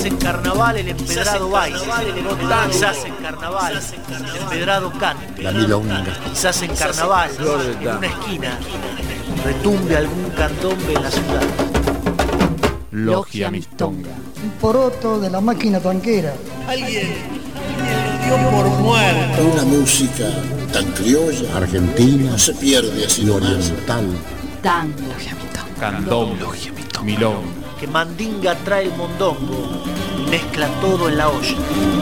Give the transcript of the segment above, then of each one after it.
Quizás en carnaval el empedrado baile, quizás en carnaval el empedrado cante, la milonga. Quizás en carnaval, en una esquina, retumbe algún candombe en la ciudad. Logia Mistonga. Un poroto de la máquina tanquera. Alguien dio por muerto. Una música tan criolla, argentina, no se pierde así oriental. Tango, candombe, milonga. Que Mandinga trae el mondongo y mezcla todo en la olla.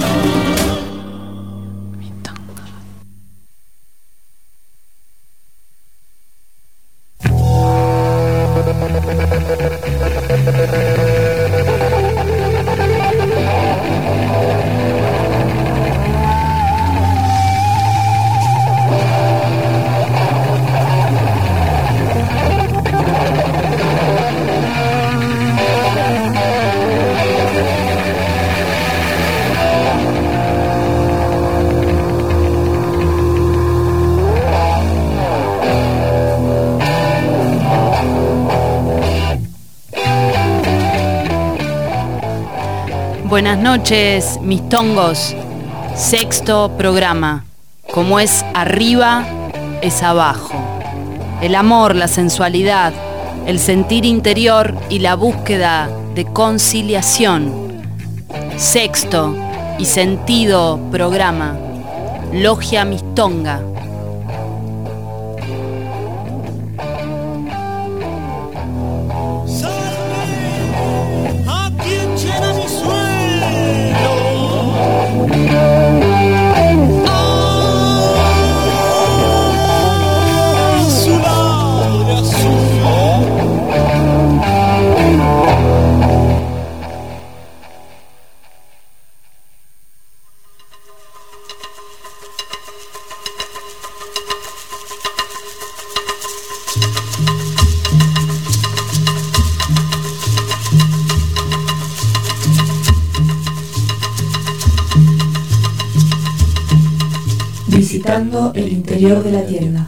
Buenas noches, mis tongos. Sexto programa. Como es arriba, es abajo. El amor, la sensualidad, el sentir interior y la búsqueda de conciliación. Sexto y sentido programa. Logia Mistonga. Visitando el interior de la Tierra.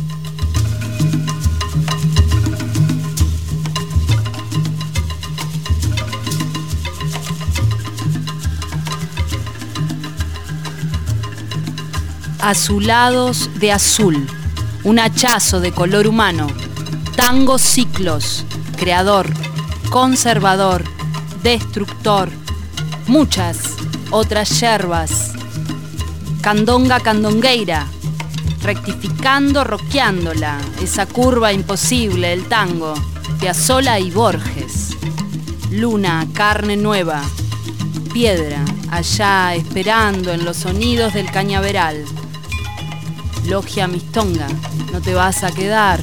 Azulados de azul, un hachazo de color humano, tango ciclos, creador, conservador, destructor, muchas otras yerbas. Candonga candongueira, rectificando, rockeándola, esa curva imposible, el tango, Piazzolla y Borges. Luna, carne nueva, piedra, allá esperando en los sonidos del cañaveral. Logia Mistonga, no te vas a quedar.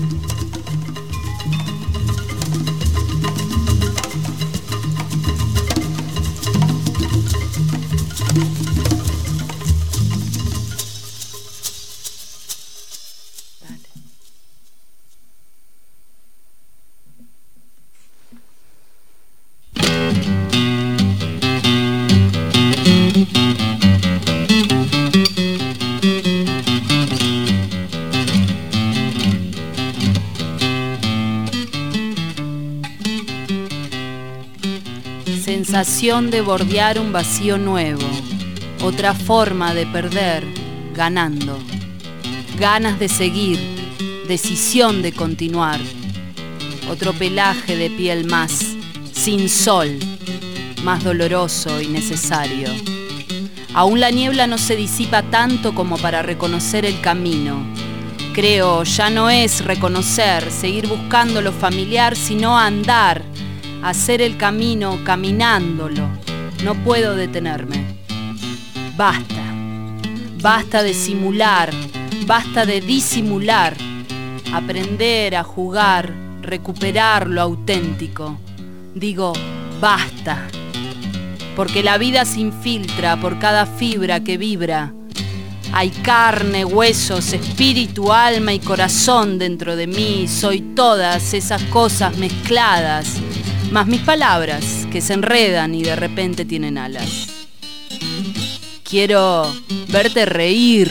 Sensación de bordear un vacío nuevo, otra forma de perder, ganando. Ganas de seguir, decisión de continuar. Otro pelaje de piel más, sin sol, más doloroso y necesario. Aún la niebla no se disipa tanto como para reconocer el camino. Creo, ya no es reconocer, seguir buscando lo familiar, sino andar, hacer el camino caminándolo. No puedo detenerme. Basta. Basta de simular, basta de disimular. Aprender a jugar, recuperar lo auténtico. Digo, basta. Porque la vida se infiltra por cada fibra que vibra. Hay carne, huesos, espíritu, alma y corazón dentro de mí. Soy todas esas cosas mezcladas, más mis palabras que se enredan y de repente tienen alas. Quiero verte reír.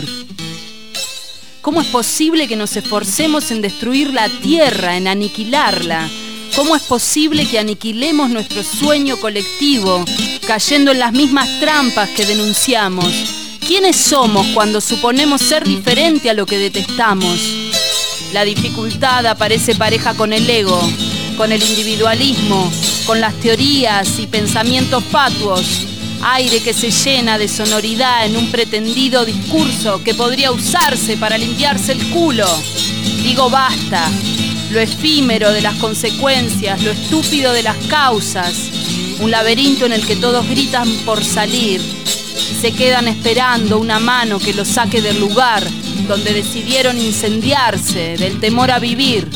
¿Cómo es posible que nos esforcemos en destruir la tierra, en aniquilarla? ¿Cómo es posible que aniquilemos nuestro sueño colectivo, cayendo en las mismas trampas que denunciamos? ¿Quiénes somos cuando suponemos ser diferente a lo que detestamos? La dificultad aparece pareja con el ego, con el individualismo, con las teorías y pensamientos fatuos, aire que se llena de sonoridad en un pretendido discurso que podría usarse para limpiarse el culo. Digo basta, lo efímero de las consecuencias, lo estúpido de las causas, un laberinto en el que todos gritan por salir y se quedan esperando una mano que los saque del lugar donde decidieron incendiarse, del temor a vivir.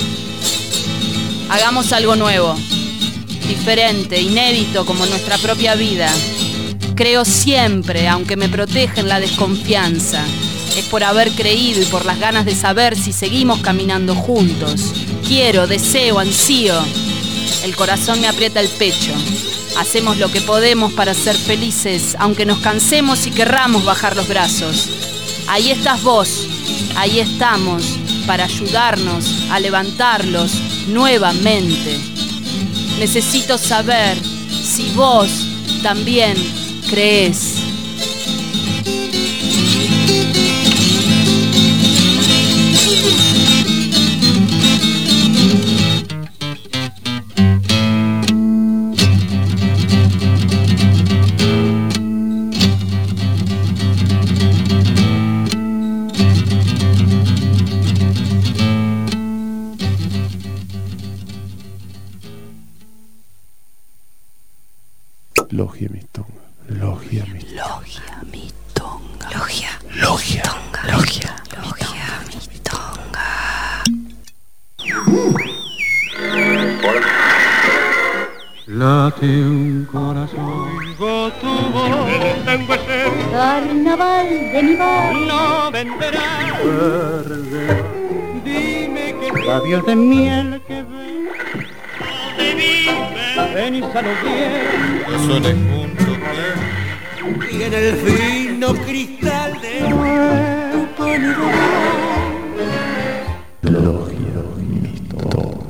Hagamos algo nuevo, diferente, inédito como nuestra propia vida. Creo siempre, aunque me protegen la desconfianza. Es por haber creído y por las ganas de saber si seguimos caminando juntos. Quiero, deseo, ansío. El corazón me aprieta el pecho. Hacemos lo que podemos para ser felices, aunque nos cansemos y querramos bajar los brazos. Ahí estás vos, ahí estamos, para ayudarnos a levantarlos nuevamente. Necesito saber si vos también crees. Logia mi tonga, logia mi tonga. Logia mi tonga. Logia, logia, logia, Logia mi tonga. Late un corazón. Oigo tu voz, el tango es el Carnaval de mi bar. no venderá. Dime que labios de miel que ven, donde viven, ven y saludien. Corazones juntos. Y en el fino cristal de Logia mi tonga.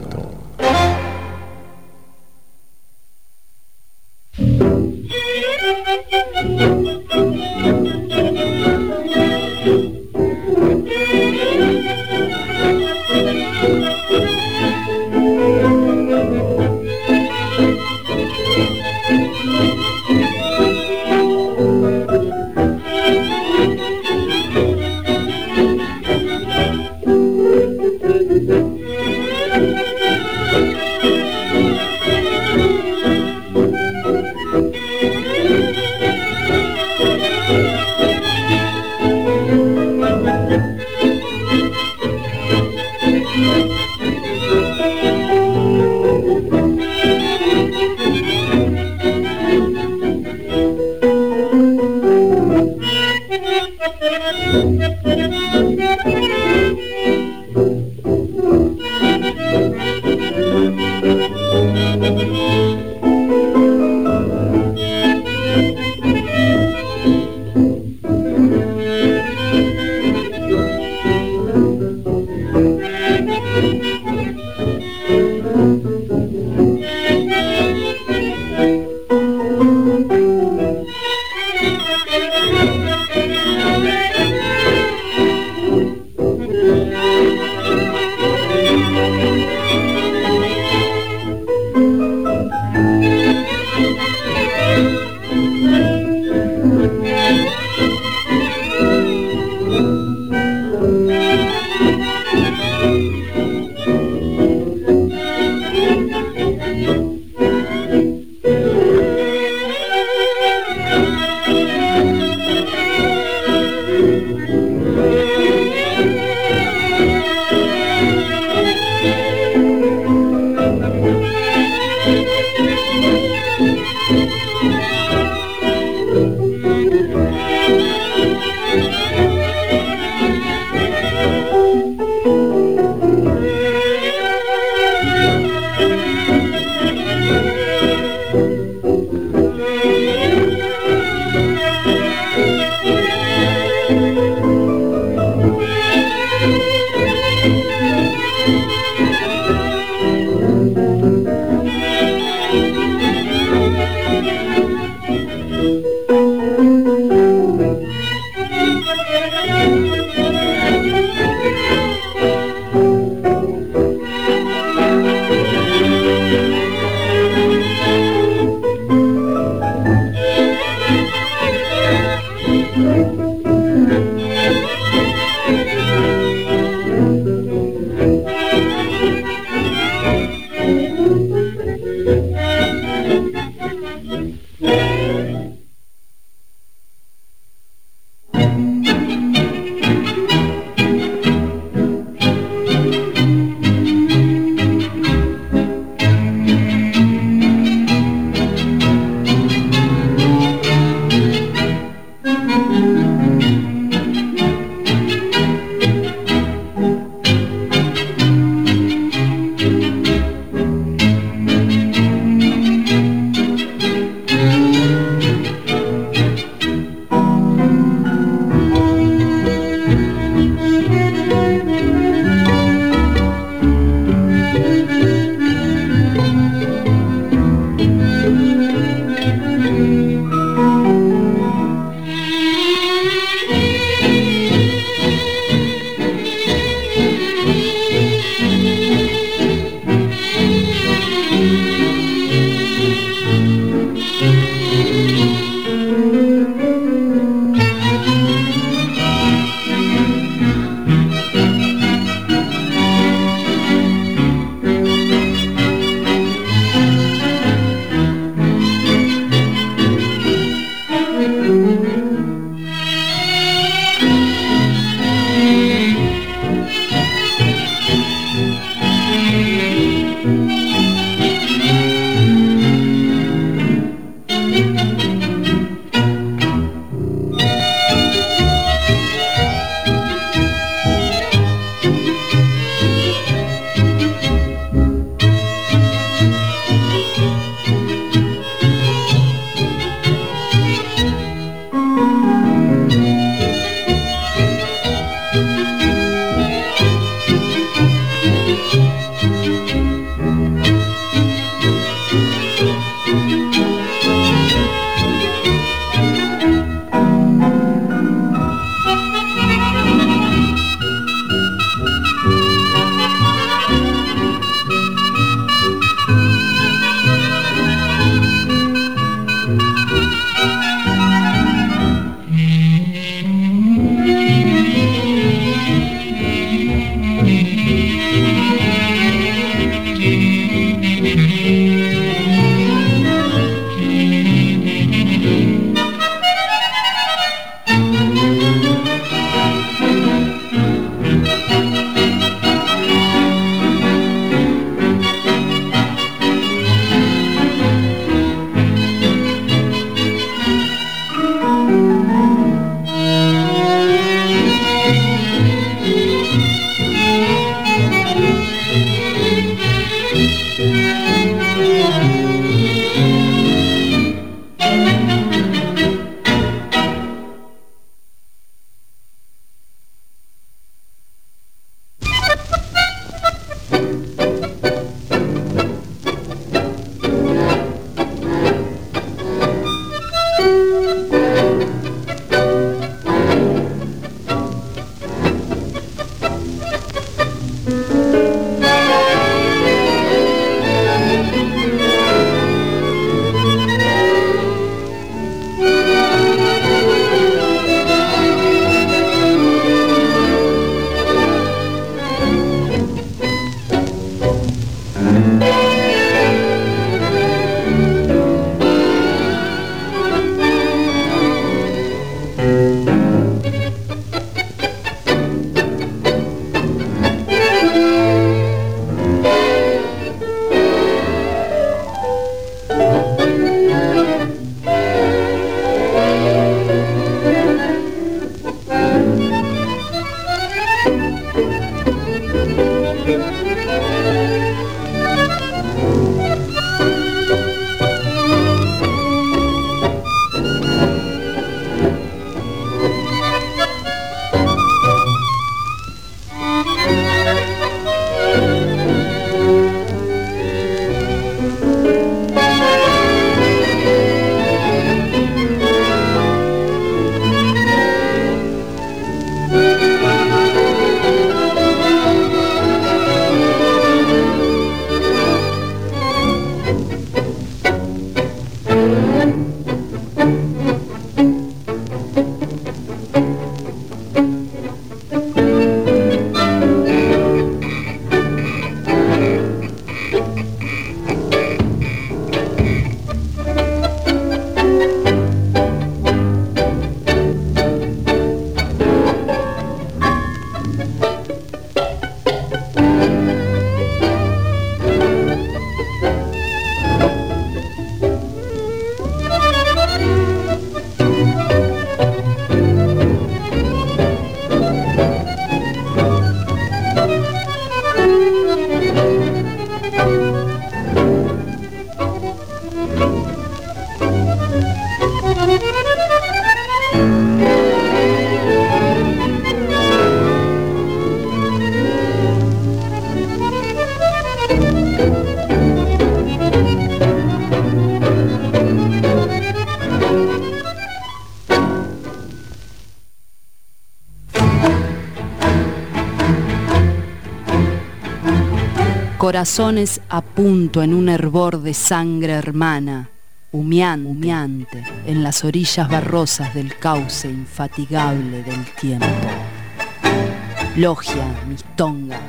corazones a punto en un hervor de sangre hermana, humeante en las orillas barrosas del cauce infatigable del tiempo. Logia Mistonga.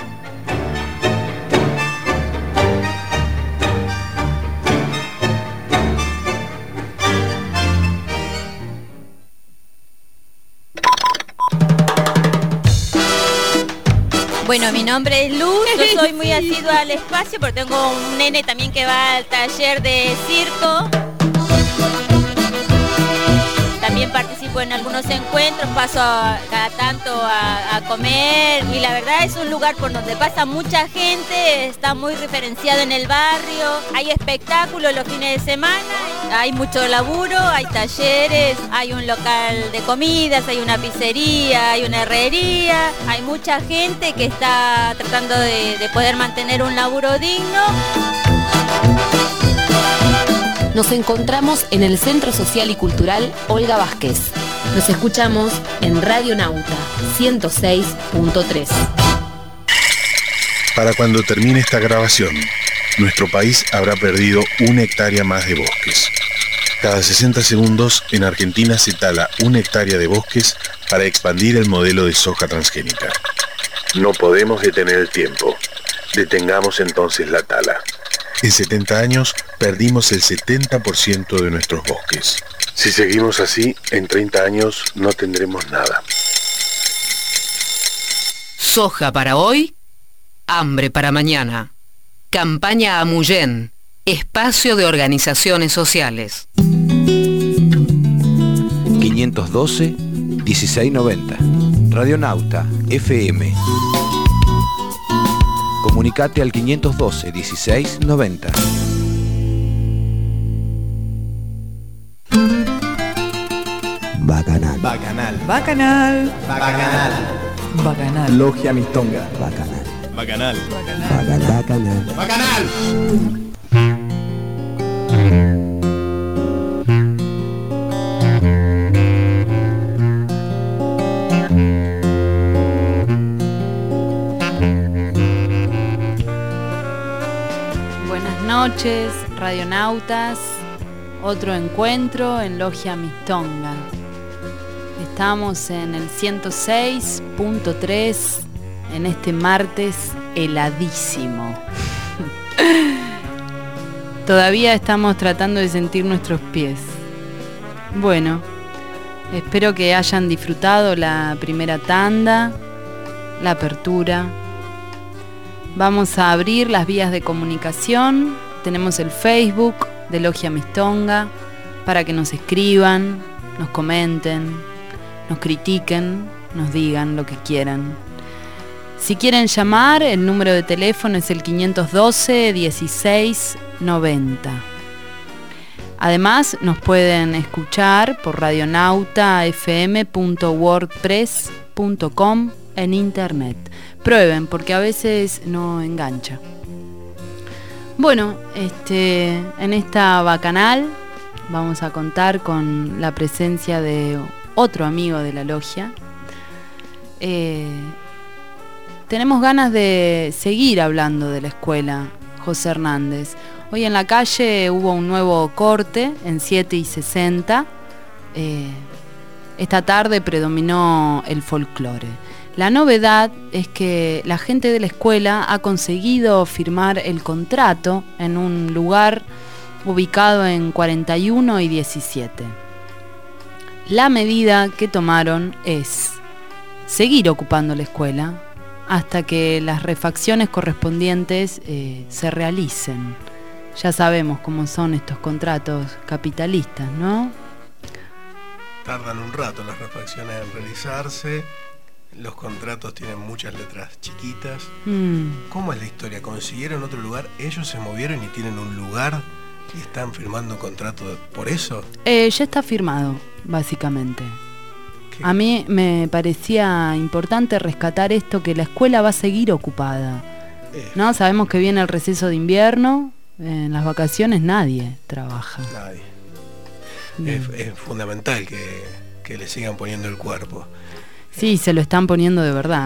Bueno, mi nombre es Luz, yo soy muy asidua al espacio porque tengo un nene también que va al taller de circo. También participo en algunos encuentros, paso cada tanto a comer y la verdad es un lugar por donde pasa mucha gente, está muy referenciado en el barrio, hay espectáculos los fines de semana, hay mucho laburo, hay talleres, hay un local de comidas, hay una pizzería, hay una herrería, hay mucha gente que está tratando de poder mantener un laburo digno. Nos encontramos en el Centro Social y Cultural Olga Vázquez. Nos escuchamos en Radio Nauta 106.3. Para cuando termine esta grabación, nuestro país habrá perdido 1 hectárea más de bosques. Cada 60 segundos en Argentina se tala 1 hectárea de bosques para expandir el modelo de soja transgénica. No podemos detener el tiempo. Detengamos entonces la tala. En 70 años perdimos el 70% de nuestros bosques. Si seguimos así, en 30 años no tendremos nada. Soja para hoy, hambre para mañana. Campaña Amuyén, espacio de organizaciones sociales. 512-1690. Radionauta FM. Comunicate al 512-1690. Bacanal. Bacanal. Bacanal. Bacanal. Bacanal. Logia Mistonga. Bacanal. Bacanal. Bacanal. Bacanal. Bacanal. Buenas noches, radionautas. Otro encuentro en Logia Mistonga. Estamos en el 106.3 en este martes heladísimo. Todavía estamos tratando de sentir nuestros pies. Bueno, espero que hayan disfrutado la primera tanda, la apertura. Vamos a abrir las vías de comunicación. Tenemos el Facebook de Logia Mistonga para que nos escriban, nos comenten, nos critiquen, nos digan lo que quieran. Si quieren llamar, el número de teléfono es el 512-1690. Además, nos pueden escuchar por radionautafm.wordpress.com en internet. Prueben, porque a veces no engancha. Bueno, en esta bacanal vamos a contar con la presencia de otro amigo de la logia. Tenemos ganas de seguir hablando de la escuela José Hernández. Hoy en la calle hubo un nuevo corte en 7 y 60. Esta tarde predominó el folclore. La novedad es que la gente de la escuela ha conseguido firmar el contrato en un lugar ubicado en 41 y 17. La medida que tomaron es seguir ocupando la escuela hasta que las refacciones correspondientes se realicen. Ya sabemos cómo son estos contratos capitalistas, ¿no? Tardan un rato las refacciones en realizarse. Los contratos tienen muchas letras chiquitas. ¿Cómo es la historia? ¿Consiguieron otro lugar? ¿Ellos se movieron y tienen un lugar y están firmando contrato por eso? Ya está firmado, básicamente. ¿Qué? A mí me parecía importante rescatar esto, que la escuela va a seguir ocupada. ¿No? Sabemos que viene el receso de invierno. En las vacaciones nadie trabaja. Nadie. Es fundamental que le sigan poniendo el cuerpo. Sí, se lo están poniendo de verdad.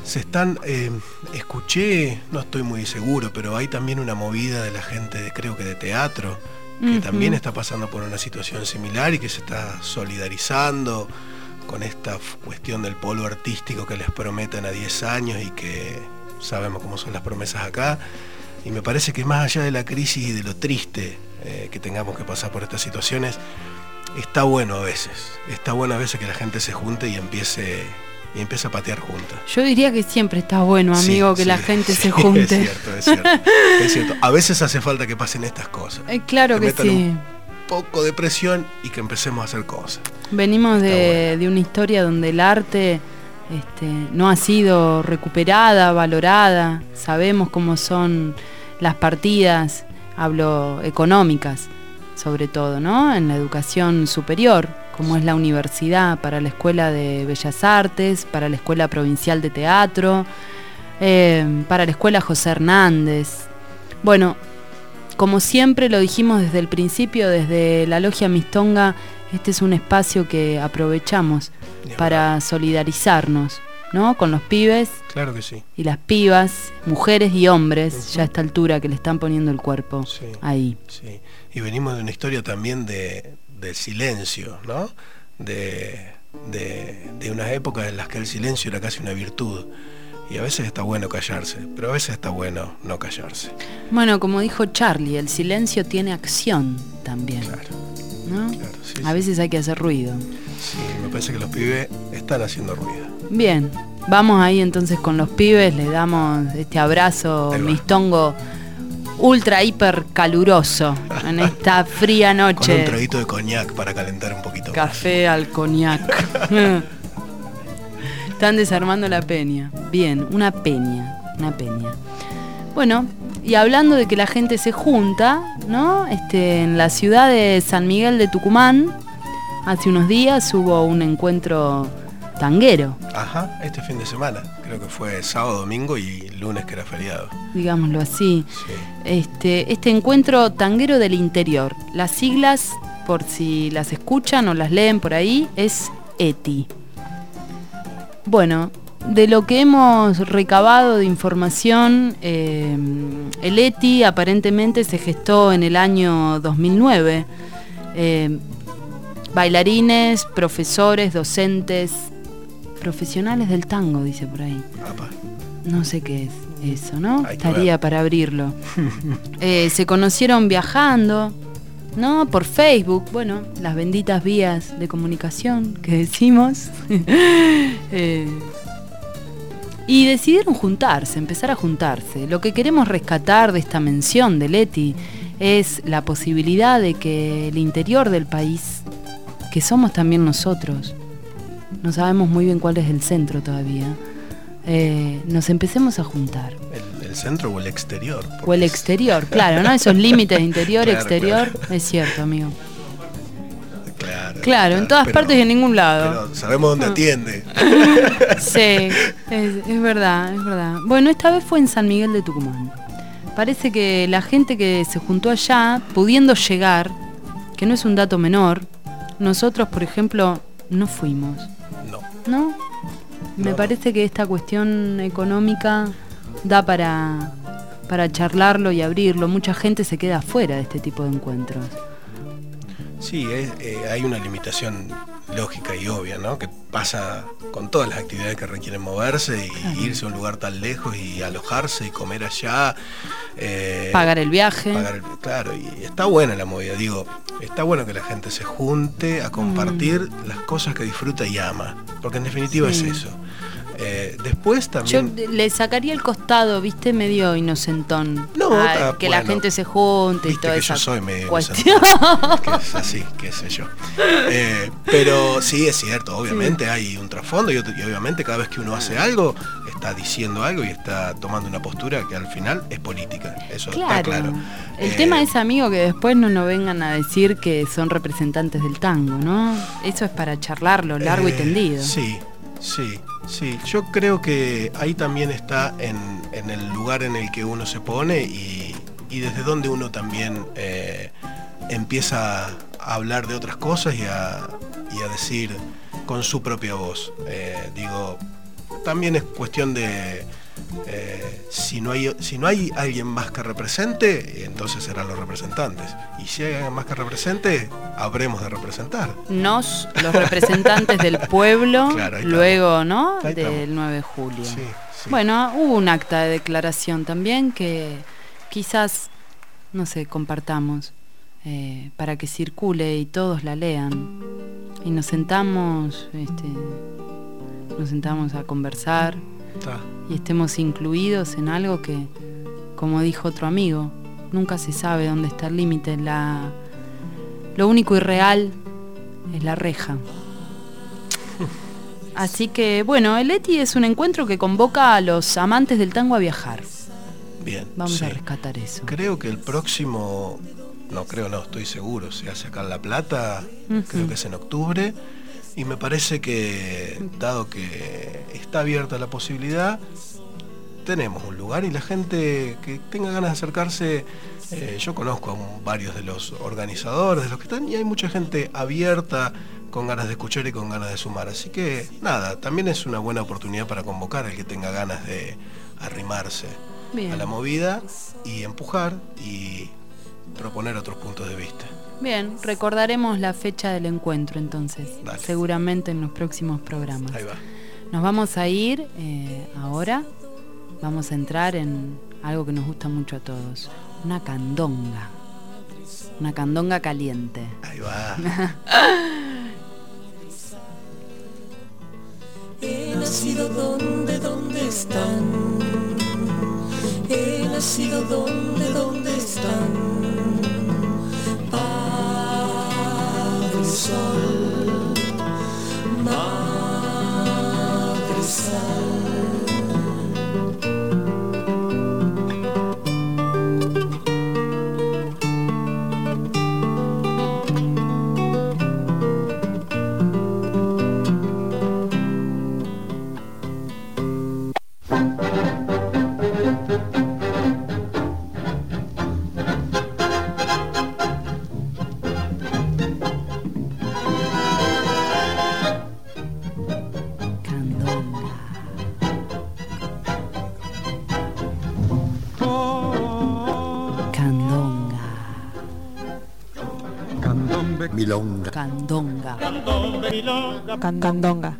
Se están, escuché, no estoy muy seguro, pero hay también una movida de la gente, creo que de teatro, que también está pasando por una situación similar y que se está solidarizando con esta cuestión del polo artístico que les prometen a 10 años y que sabemos cómo son las promesas acá. Y me parece que más allá de la crisis y de lo triste que tengamos que pasar por estas situaciones, está bueno a veces que la gente se junte y empiece a patear juntas. Yo diría que siempre está bueno, amigo, que la gente se junte. Es cierto. A veces hace falta que pasen estas cosas. Claro que sí. Un poco de presión y que empecemos a hacer cosas. Venimos de una historia donde el arte no ha sido recuperada, valorada. Sabemos cómo son las partidas, hablo económicas, sobre todo, ¿no? En la educación superior, como es la universidad, para la Escuela de Bellas Artes, para la Escuela Provincial de Teatro, para la Escuela José Hernández. Bueno, como siempre lo dijimos desde el principio, desde la Logia Mistonga, este es un espacio que aprovechamos para solidarizarnos, ¿no? Con los pibes. Claro que sí. Y las pibas, mujeres y hombres, ya a esta altura que le están poniendo el cuerpo ahí. Sí. Y venimos de una historia también del silencio, ¿no? De unas épocas en las que el silencio era casi una virtud. Y a veces está bueno callarse, pero a veces está bueno no callarse. Bueno, como dijo Charlie, el silencio tiene acción también. Claro. ¿No? Claro, sí, a veces hay que hacer ruido. Sí, me parece que los pibes están haciendo ruido. Bien, vamos ahí entonces con los pibes, les damos este abrazo mistongo ultra hiper caluroso en esta fría noche. Con un traguito de coñac para calentar un poquito. Café al coñac. Están desarmando la peña. Bien, una peña. Bueno, y hablando de que la gente se junta, ¿no? En la ciudad de San Miguel de Tucumán, hace unos días hubo un encuentro tanguero. Ajá, este fin de semana. Creo que fue sábado, domingo y lunes que era feriado. Digámoslo así. Sí. Este encuentro tanguero del interior. Las siglas, por si las escuchan o las leen por ahí, es ETI. Bueno, de lo que hemos recabado de información, el ETI aparentemente se gestó en el año 2009. Bailarines, profesores, docentes, profesionales del tango, dice por ahí. Apa. No sé qué es eso, ¿no? Estaría para abrirlo. Se conocieron viajando, ¿no? Por Facebook, bueno, las benditas vías de comunicación que decimos. Y decidieron juntarse, empezar a juntarse. Lo que queremos rescatar de esta mención del ETI es la posibilidad de que el interior del país, que somos también nosotros, no sabemos muy bien cuál es el centro todavía, nos empecemos a juntar. ¿El centro o el exterior? O el exterior, claro, ¿no? Esos límites interior, claro, exterior, claro. Es cierto, amigo. Claro, en todas partes y en ningún lado. Pero sabemos dónde atiende. Sí, es verdad. Bueno, esta vez fue en San Miguel de Tucumán. Parece que la gente que se juntó allá, pudiendo llegar, que no es un dato menor, nosotros, por ejemplo, no fuimos. ¿No? Me parece que esta cuestión económica da para charlarlo y abrirlo. Mucha gente se queda afuera de este tipo de encuentros. Sí, hay una limitación lógica y obvia, ¿no? Que pasa con todas las actividades que requieren moverse y irse a un lugar tan lejos y alojarse y comer allá. Pagar el viaje. Claro, y está buena la movida, digo, está bueno que la gente se junte a compartir las cosas que disfruta y ama, porque en definitiva es eso. Después también... Yo le sacaría el costado, viste, medio inocentón. No, que la gente se junte y todo eso. Yo soy medio cuestión. Que es así, qué sé yo. Pero sí, es cierto, obviamente hay un trasfondo y obviamente cada vez que uno hace algo, está diciendo algo y está tomando una postura que al final es política. Eso está claro. El tema es, amigo, que después no nos vengan a decir que son representantes del tango, ¿no? Eso es para charlarlo largo y tendido. Sí, yo creo que ahí también está en el lugar en el que uno se pone y desde donde uno también empieza a hablar de otras cosas y a decir con su propia voz. Digo, también es cuestión de si no hay alguien más que represente, entonces serán los representantes. Y si hay alguien más que represente, habremos de representar. Los representantes del pueblo, claro, luego, ¿no? Ahí del estamos. 9 de julio. Sí. Bueno, hubo un acta de declaración también que quizás, no sé, compartamos para que circule y todos la lean. Y nos sentamos a conversar y estemos incluidos en algo que, como dijo otro amigo, nunca se sabe dónde está el límite. Lo único irreal es la reja. Así que, bueno, el ETI es un encuentro que convoca a los amantes del tango a viajar. Bien. Vamos a rescatar eso. Creo que el próximo, estoy seguro, se hace acá en La Plata, creo que es en octubre, y me parece que, dado que está abierta la posibilidad, tenemos un lugar y la gente que tenga ganas de acercarse, yo conozco a varios de los organizadores, de los que están, y hay mucha gente abierta, con ganas de escuchar y con ganas de sumar. Así que, nada, también es una buena oportunidad para convocar al que tenga ganas de arrimarse a la movida y empujar y proponer otros puntos de vista. Bien, recordaremos la fecha del encuentro entonces. Dale. Seguramente en los próximos programas. Ahí va. Nos vamos a ir ahora, vamos a entrar en algo que nos gusta mucho a todos, una candonga caliente. Ahí va. He nacido ¿dónde están? He nacido ¿dónde están? Padre Sol, Madre Sal. Milonga. Candonga. Candonga.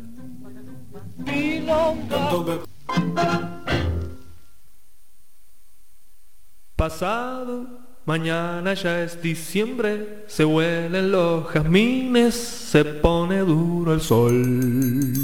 Pasado mañana ya es diciembre, se huelen los jazmines, se pone duro el sol.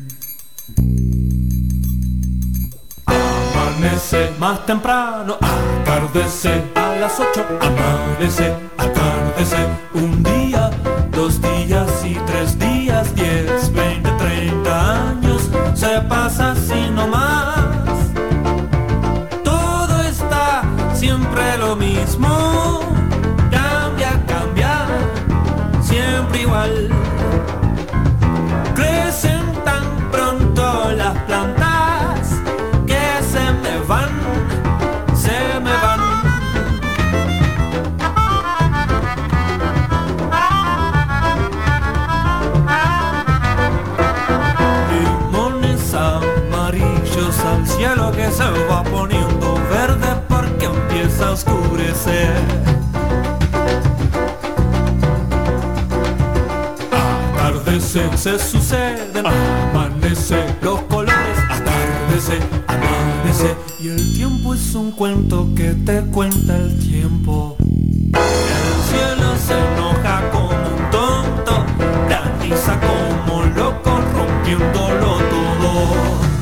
Amanece más temprano, atardece a las 8, amanece, atardece, un día, 2 días y 3 días, 10, 20, 30 años, se pasa así nomás. Todo está siempre lo mismo, cambia, siempre igual. Crecen tan pronto las plantas que se me van. Limones amarillos al cielo que se va poniendo verde porque empieza a oscurecer. Atardece, se suceden, amanece, los colores, atardece, amanece. Y el tiempo es un cuento que te cuenta el tiempo. El cielo se enoja como un tonto, graniza como loco, rompiéndolo todo.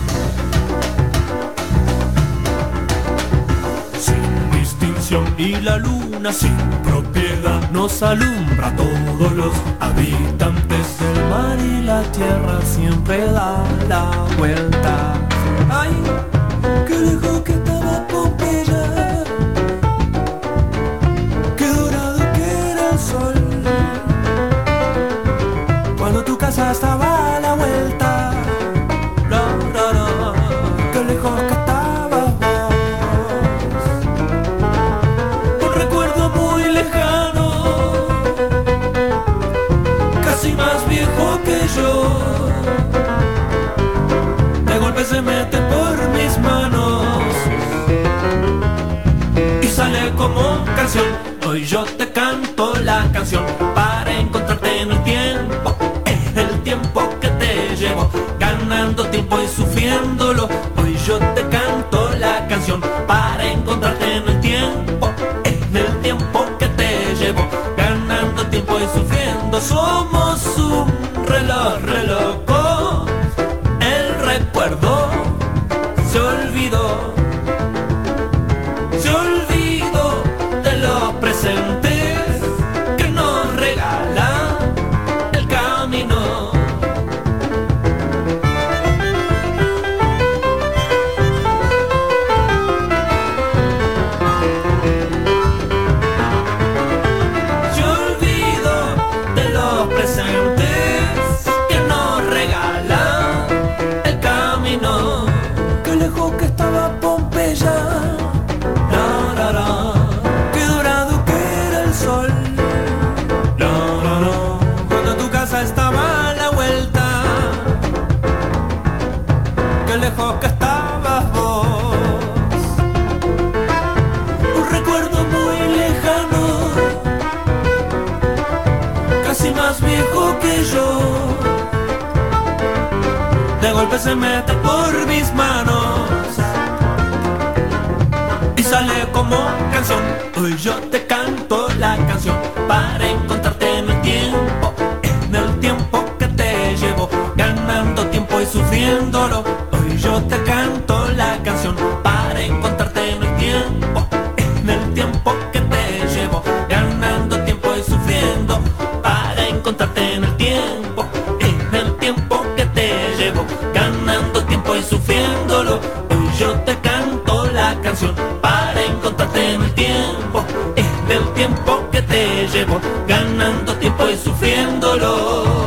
Sin distinción y la luna sin propiedad nos alumbra a todos los habitantes del mar y la tierra siempre da la vuelta. Ay, qué lejos que estaba Pompeya, qué dorado que era el sol, cuando tu casa estaba a la vuelta, qué lejos que estabas vos, un recuerdo muy lejano, casi más viejo que yo, de golpe se sufriéndolo. Hoy yo te canto la canción para encontrarte en el tiempo que te llevo, ganando tiempo y sufriendo. Somos un reloj, loco. El recuerdo se olvidó de los presentes que nos regala el camino. Se olvidó de los presentes que nos regala el camino. Qué lejos que estaba Pompeya, qué dorado que era el sol, cuando tu casa estaba a la vuelta. Qué lejos que estabas vos, un recuerdo muy lejano, casi más viejo que yo. De golpe se mete por mis manos y sale como canción. Hoy yo te canto la canción para encontrarte en el tiempo que te llevo, ganando tiempo y sufriéndolo. Hoy yo te canto la canción para encontrarte en el tiempo que te llevo, ganando tiempo y sufriendo. Para encontrarte en el tiempo que te llevo, ganando tiempo y sufriéndolo. Hoy yo te canto la canción para encontrarte en el tiempo que te llevo, ganando tiempo y sufriéndolo.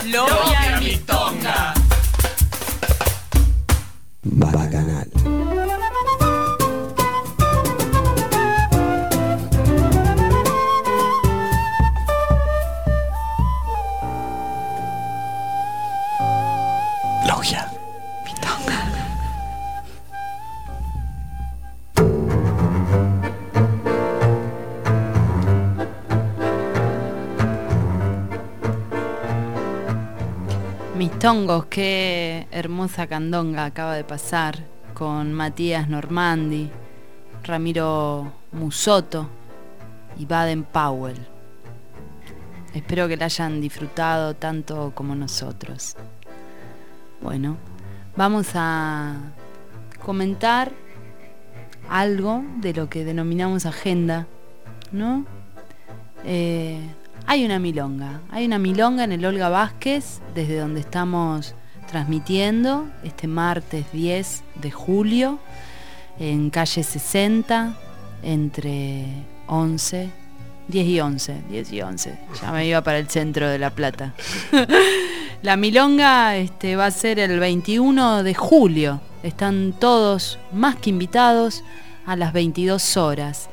Logia Milonga. Bacanal. Logia Milonga. Mis tongos, qué hermosa candonga acaba de pasar con Matías Normandi, Ramiro Musotto y Baden Powell. Espero que la hayan disfrutado tanto como nosotros. Bueno, vamos a comentar algo de lo que denominamos agenda, ¿no? Hay una milonga en el Olga Vázquez, desde donde estamos transmitiendo este martes 10 de julio, en calle 60, entre 10 y 11, ya me iba para el centro de La Plata. La milonga va a ser el 21 de julio, están todos más que invitados a las 22 horas.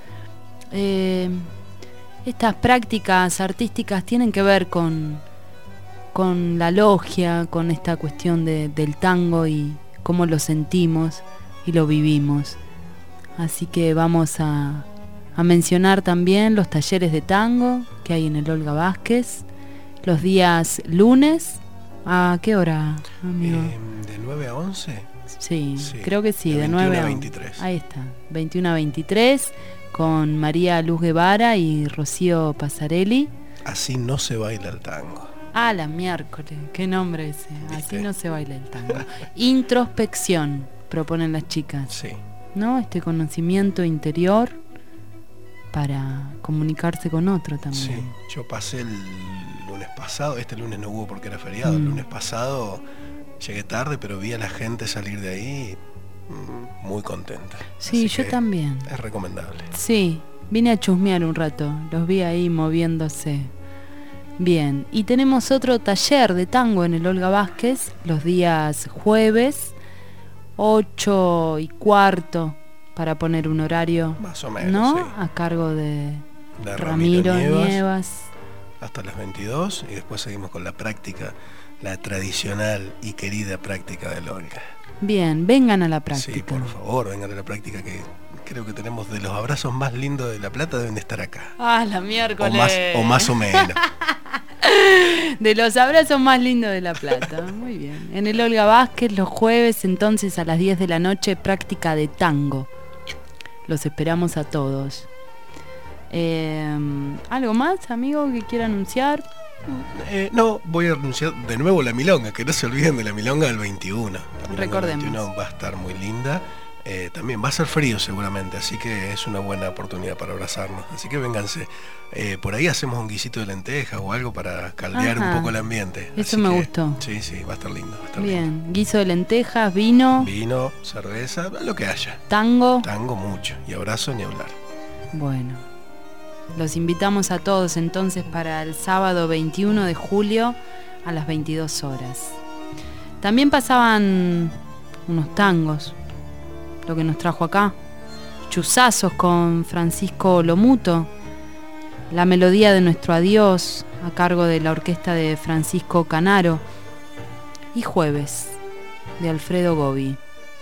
Estas prácticas artísticas tienen que ver con la logia, con esta cuestión del tango y cómo lo sentimos y lo vivimos. Así que vamos a mencionar también los talleres de tango que hay en el Olga Vázquez, los días lunes. ¿A qué hora, amigo? ¿De 9 a 11? Sí, creo que sí, de 9 a 23. Ahí está, 21 a 23. Con María Luz Guevara y Rocío Pasarelli. Así no se baila el tango. Ah, la miércoles, qué nombre ese. ¿Viste? Así no se baila el tango. Introspección, proponen las chicas. Sí. ¿No? Este conocimiento interior para comunicarse con otro también. Sí, yo pasé el lunes pasado, este lunes no hubo porque era feriado, el lunes pasado llegué tarde, pero vi a la gente salir de ahí muy contenta. Sí, yo también. Es recomendable. Sí, vine a chusmear un rato, los vi ahí moviéndose. Bien, y tenemos otro taller de tango en el Olga Vázquez, los días jueves, 8:15, para poner un horario, más o menos, ¿no? Sí. A cargo de Ramiro Nievas. Hasta las 22, y después seguimos con la práctica, la tradicional y querida práctica del Olga. Bien, vengan a la práctica. Sí, por favor, vengan a la práctica, que creo que tenemos de los abrazos más lindos de La Plata, deben de estar acá. Ah, la miércoles. O más o menos. De los abrazos más lindos de La Plata. Muy bien. En el Olga Vázquez, los jueves, entonces a las 10 de la noche, práctica de tango. Los esperamos a todos. ¿Algo más, amigo, que quiera anunciar? No, voy a anunciar de nuevo la milonga, que no se olviden de la milonga del 21. Recordemos. El 21 va a estar muy linda. También va a ser frío seguramente, así que es una buena oportunidad para abrazarnos. Así que vénganse. Por ahí hacemos un guisito de lentejas o algo para caldear un poco el ambiente. Eso me gustó. Sí, va a estar lindo. Bien, guiso de lentejas, vino. Vino, cerveza, lo que haya. Tango. Tango mucho. Y abrazo ni hablar. Bueno. Los invitamos a todos entonces para el sábado 21 de julio a las 22 horas. También pasaban unos tangos, lo que nos trajo acá. Chuzazos con Francisco Lomuto, la melodía de Nuestro Adiós a cargo de la orquesta de Francisco Canaro y Jueves de Alfredo Gobi.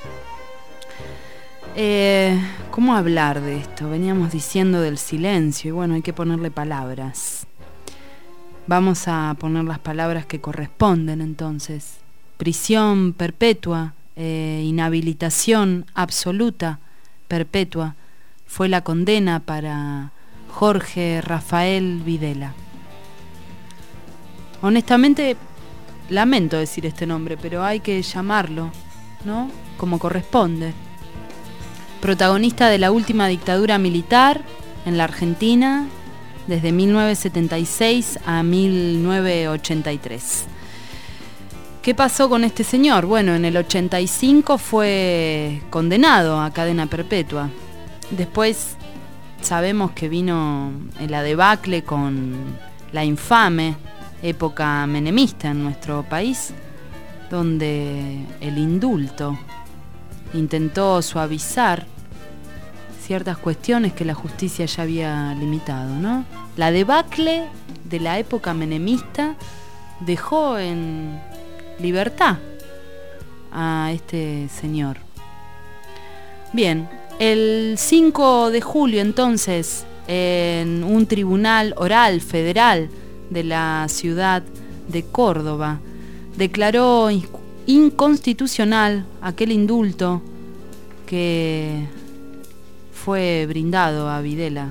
¿Cómo hablar de esto? Veníamos diciendo del silencio y bueno, hay que ponerle palabras. Vamos a poner las palabras que corresponden entonces. Prisión perpetua, inhabilitación absoluta, perpetua, fue la condena para Jorge Rafael Videla. Honestamente, lamento decir este nombre, pero hay que llamarlo, ¿no? Como corresponde. Protagonista de la última dictadura militar en la Argentina desde 1976 a 1983. ¿Qué pasó con este señor? Bueno, en el 85 fue condenado a cadena perpetua. Después sabemos que vino en la debacle con la infame época menemista en nuestro país, donde el indulto intentó suavizar ciertas cuestiones que la justicia ya había limitado, ¿no? La debacle de la época menemista dejó en libertad a este señor. Bien, el 5 de julio entonces, en un tribunal oral federal de la ciudad de Córdoba, declaró inconstitucional aquel indulto que fue brindado a Videla.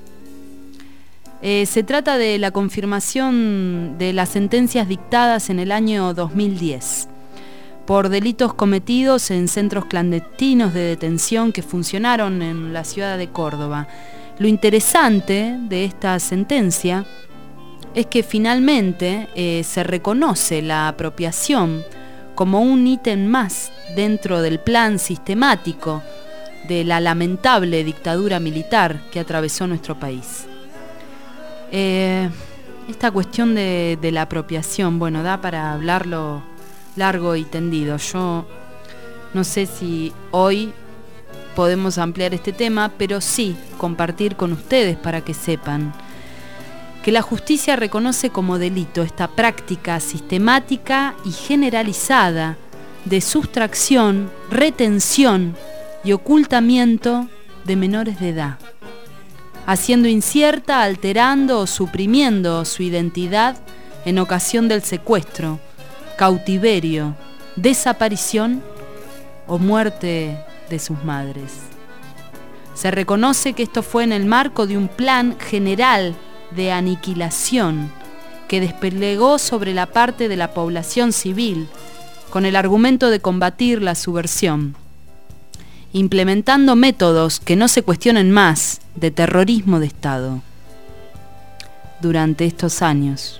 Se trata de la confirmación de las sentencias dictadas en el año 2010 por delitos cometidos en centros clandestinos de detención que funcionaron en la ciudad de Córdoba. Lo interesante de esta sentencia es que finalmente se reconoce la apropiación como un ítem más dentro del plan sistemático de la lamentable dictadura militar que atravesó nuestro país. Esta cuestión de la apropiación, bueno, da para hablarlo largo y tendido. Yo no sé si hoy podemos ampliar este tema, pero sí compartir con ustedes para que sepan que la justicia reconoce como delito esta práctica sistemática y generalizada de sustracción, retención y ocultamiento de menores de edad, haciendo incierta, alterando o suprimiendo su identidad en ocasión del secuestro, cautiverio, desaparición o muerte de sus madres. Se reconoce que esto fue en el marco de un plan general de aniquilación que desplegó sobre la parte de la población civil con el argumento de combatir la subversión, implementando métodos que no se cuestionen más de terrorismo de Estado. Durante estos años,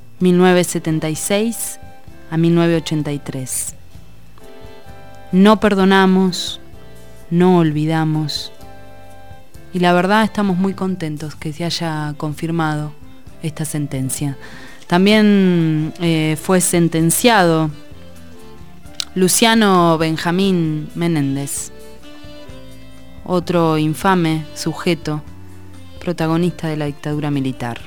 1976 a 1983, no perdonamos, no olvidamos, y la verdad estamos muy contentos que se haya confirmado esta sentencia. También fue sentenciado Luciano Benjamín Menéndez, otro infame sujeto, protagonista de la dictadura militar.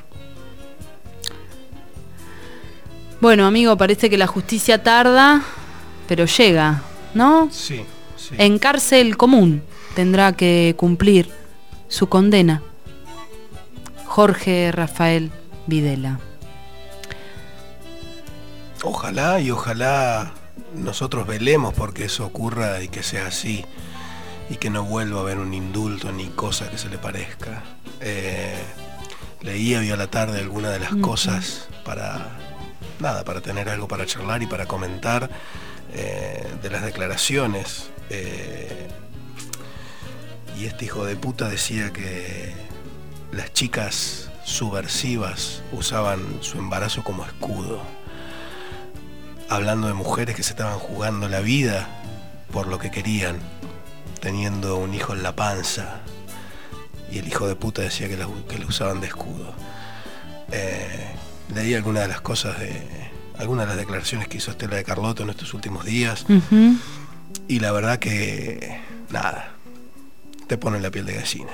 Bueno, amigo, parece que la justicia tarda, pero llega, ¿no? Sí, sí. En cárcel común tendrá que cumplir su condena. Jorge Rafael Videla. Ojalá y ojalá nosotros velemos porque eso ocurra y que sea así y que no vuelva a haber un indulto ni cosa que se le parezca. Leía hoy a la tarde alguna de las cosas para tener algo para charlar y para comentar de las declaraciones. Y este hijo de puta decía que las chicas subversivas usaban su embarazo como escudo, hablando de mujeres que se estaban jugando la vida por lo que querían, teniendo un hijo en la panza, y el hijo de puta decía que lo usaban de escudo. Leí algunas de las cosas algunas de las declaraciones que hizo Estela de Carlotto en estos últimos días, y la verdad que nada, te pone la piel de gallina.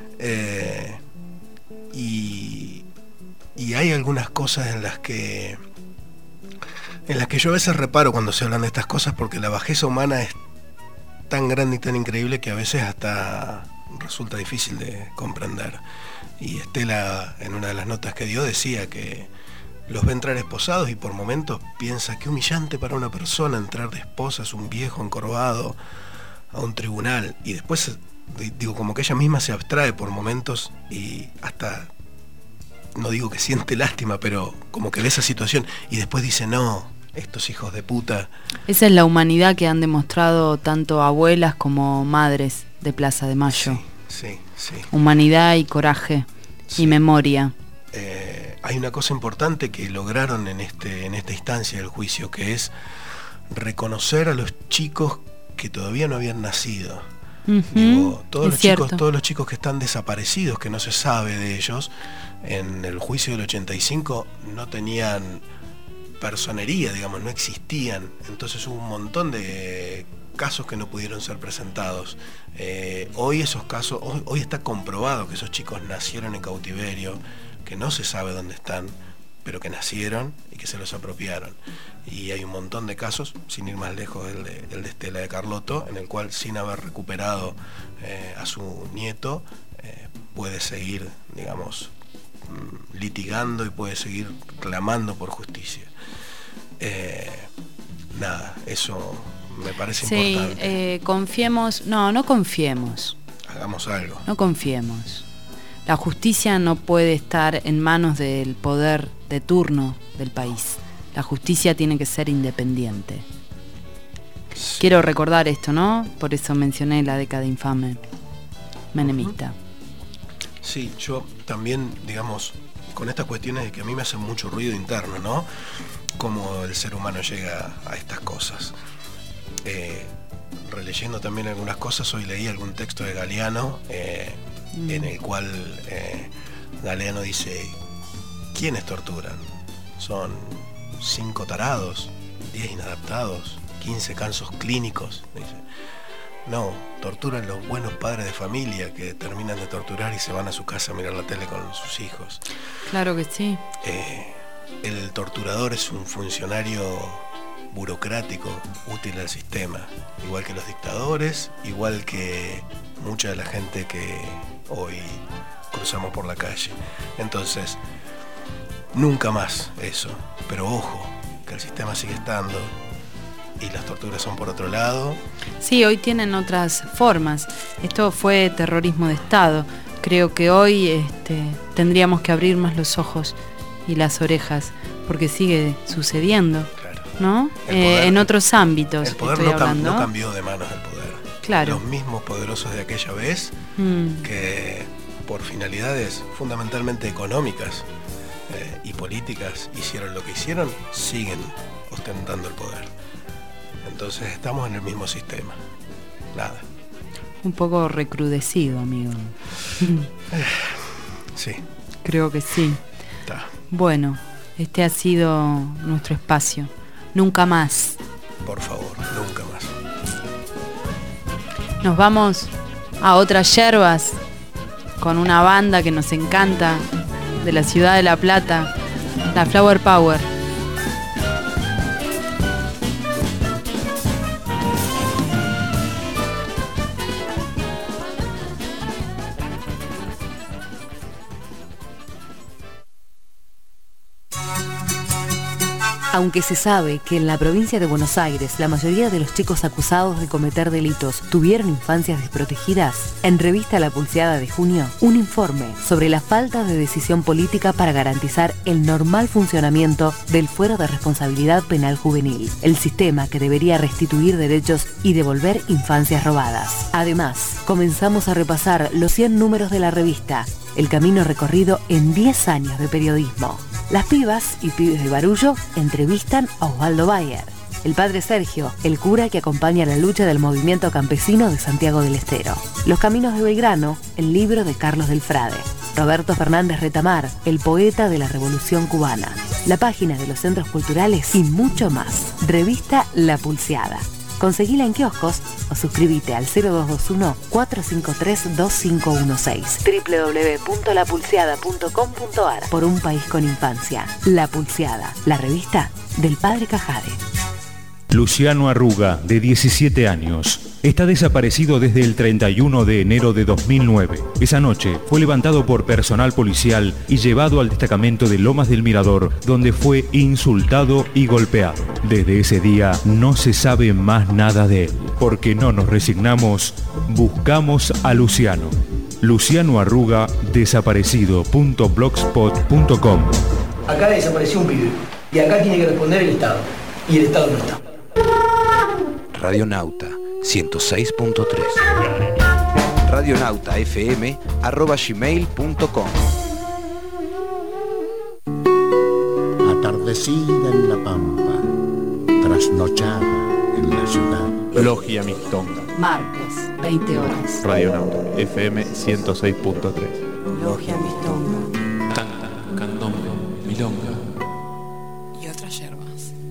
Y hay algunas cosas en las que yo a veces reparo cuando se hablan de estas cosas, porque la bajeza humana es tan grande y tan increíble que a veces hasta resulta difícil de comprender. Y Estela, en una de las notas que dio, decía que los ve entrar esposados y por momentos piensa qué humillante para una persona entrar de esposas, un viejo encorvado, a un tribunal. Y después, digo, como que ella misma se abstrae por momentos y hasta, no digo que siente lástima, pero como que ve esa situación y después dice, no, estos hijos de puta. Esa es la humanidad que han demostrado tanto abuelas como madres de Plaza de Mayo. Sí. Humanidad y coraje y memoria. Hay una cosa importante que lograron en esta instancia del juicio, que es reconocer a los chicos que todavía no habían nacido. Digo, todos los chicos que están desaparecidos, que no se sabe de ellos, en el juicio del 85 no tenían personería, digamos, no existían. Entonces hubo un montón de casos que no pudieron ser presentados. Hoy esos casos, hoy está comprobado que esos chicos nacieron en cautiverio, que no se sabe dónde están, pero que nacieron y que se los apropiaron. Y hay un montón de casos, sin ir más lejos, el de Estela de Carlotto, en el cual, sin haber recuperado a su nieto, puede seguir, digamos, litigando y puede seguir clamando por justicia. Nada, eso me parece importante. Confiemos, no confiemos. Hagamos algo. No confiemos. La justicia no puede estar en manos del poder de turno del país. La justicia tiene que ser independiente. Sí. Quiero recordar esto, ¿no? Por eso mencioné la década infame menemista. Sí, yo también, digamos, con estas cuestiones de que a mí me hacen mucho ruido interno, ¿no? Cómo el ser humano llega a estas cosas. Releyendo también algunas cosas, hoy leí algún texto de Galeano, en el cual Galeano dice: ¿quiénes torturan? Son 5 tarados, 10 inadaptados, 15 cansos clínicos. Dice, no, torturan los buenos padres de familia que terminan de torturar y se van a su casa a mirar la tele con sus hijos. Claro que sí. El torturador es un funcionario burocrático útil al sistema, igual que los dictadores, igual que mucha de la gente que hoy cruzamos por la calle. Entonces, nunca más eso, pero ojo, que el sistema sigue estando y las torturas son por otro lado. Sí, hoy tienen otras formas. Esto fue terrorismo de Estado. Creo que hoy tendríamos que abrir más los ojos y las orejas, porque sigue sucediendo, claro, ¿no? Poder, en otros ámbitos. El poder no cambió de manos del poder. Claro. Los mismos poderosos de aquella vez, que por finalidades fundamentalmente económicas y políticas hicieron lo que hicieron, siguen ostentando el poder. Entonces estamos en el mismo sistema. Nada. Un poco recrudecido, amigo. Sí. Creo que sí. Está. Bueno, este ha sido nuestro espacio. Nunca más. Por favor, nunca más. Nos vamos a otras yerbas con una banda que nos encanta de la ciudad de La Plata, la Flower Power. Aunque se sabe que en la provincia de Buenos Aires la mayoría de los chicos acusados de cometer delitos tuvieron infancias desprotegidas, en revista La Pulseada de junio, un informe sobre la falta de decisión política para garantizar el normal funcionamiento del fuero de responsabilidad penal juvenil, el sistema que debería restituir derechos y devolver infancias robadas. Además, comenzamos a repasar los 100 números de la revista, el camino recorrido en 10 años de periodismo. Las pibas y pibes de Barullo entrevistan a Osvaldo Bayer, el padre Sergio, el cura que acompaña la lucha del movimiento campesino de Santiago del Estero. Los caminos de Belgrano, el libro de Carlos del Frade. Roberto Fernández Retamar, el poeta de la Revolución Cubana. La página de los centros culturales y mucho más. Revista La Pulseada. Conseguila en kioscos o suscríbete al 0221-453-2516. www.lapulseada.com.ar. Por un país con infancia. La Pulseada, la revista del padre Cajade. Luciano Arruga, de 17 años, está desaparecido desde el 31 de enero de 2009. Esa noche fue levantado por personal policial y llevado al destacamento de Lomas del Mirador, donde fue insultado y golpeado. Desde ese día no se sabe más nada de él. Porque no nos resignamos, buscamos a Luciano. Luciano Arruga, desaparecido.blogspot.com. Acá desapareció un pibe y acá tiene que responder el Estado. Y el Estado no está. Radionauta 106.3 radionautafm@gmail.com. Atardecida en la pampa, trasnochada en la ciudad. Logia Mixtonga. Márquez. 20 horas. Radio Nauta, FM 106.3. Logia Mistonga. Tanta, candombe, milonga. Y otras yerbas.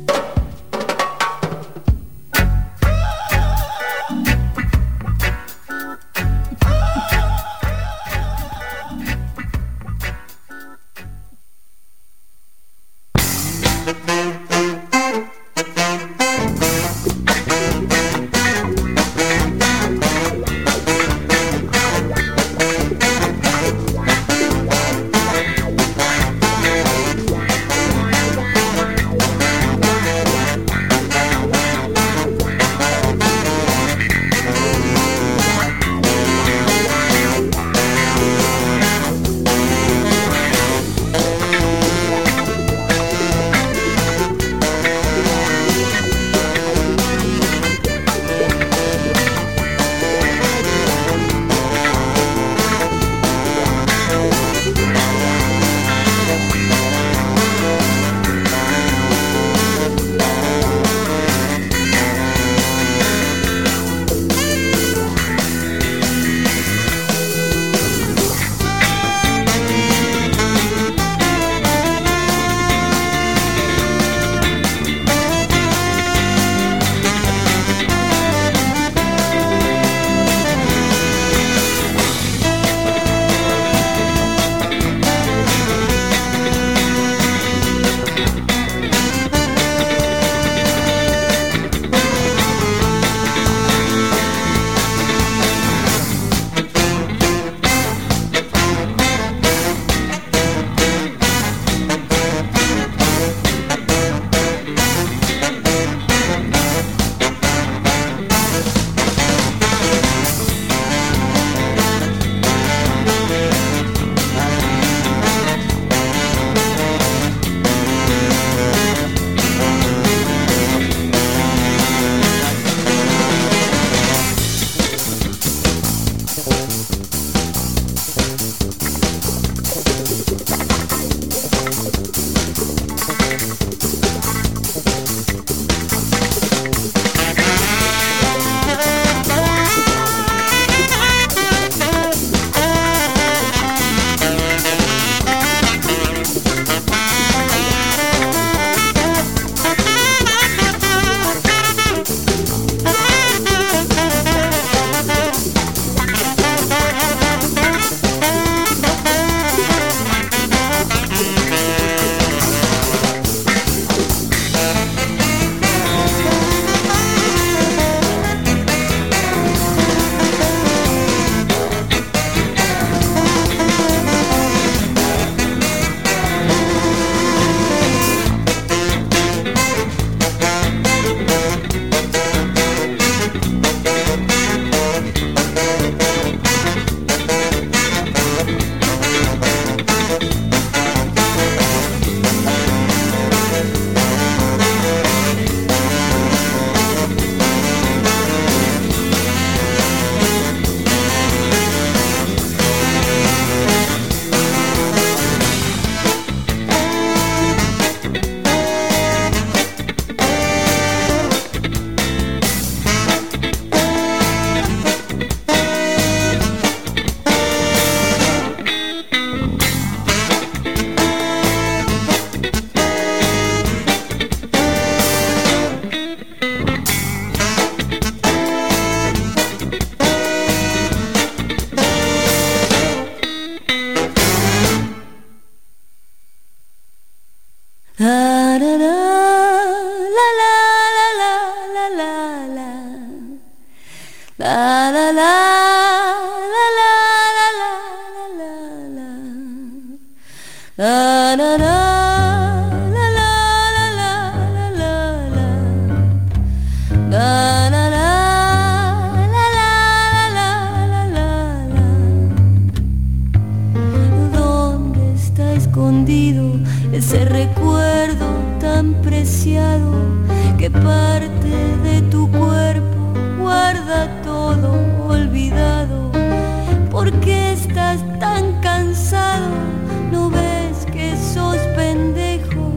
¿Dónde está escondido ese recuerdo tan preciado que parte de tu cuerpo guarda todo olvidado? ¿Por qué estás tan cansado? ¿No ves que sos pendejo?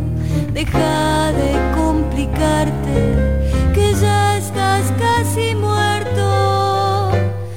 Deja de complicarte, que ya estás casi muerto.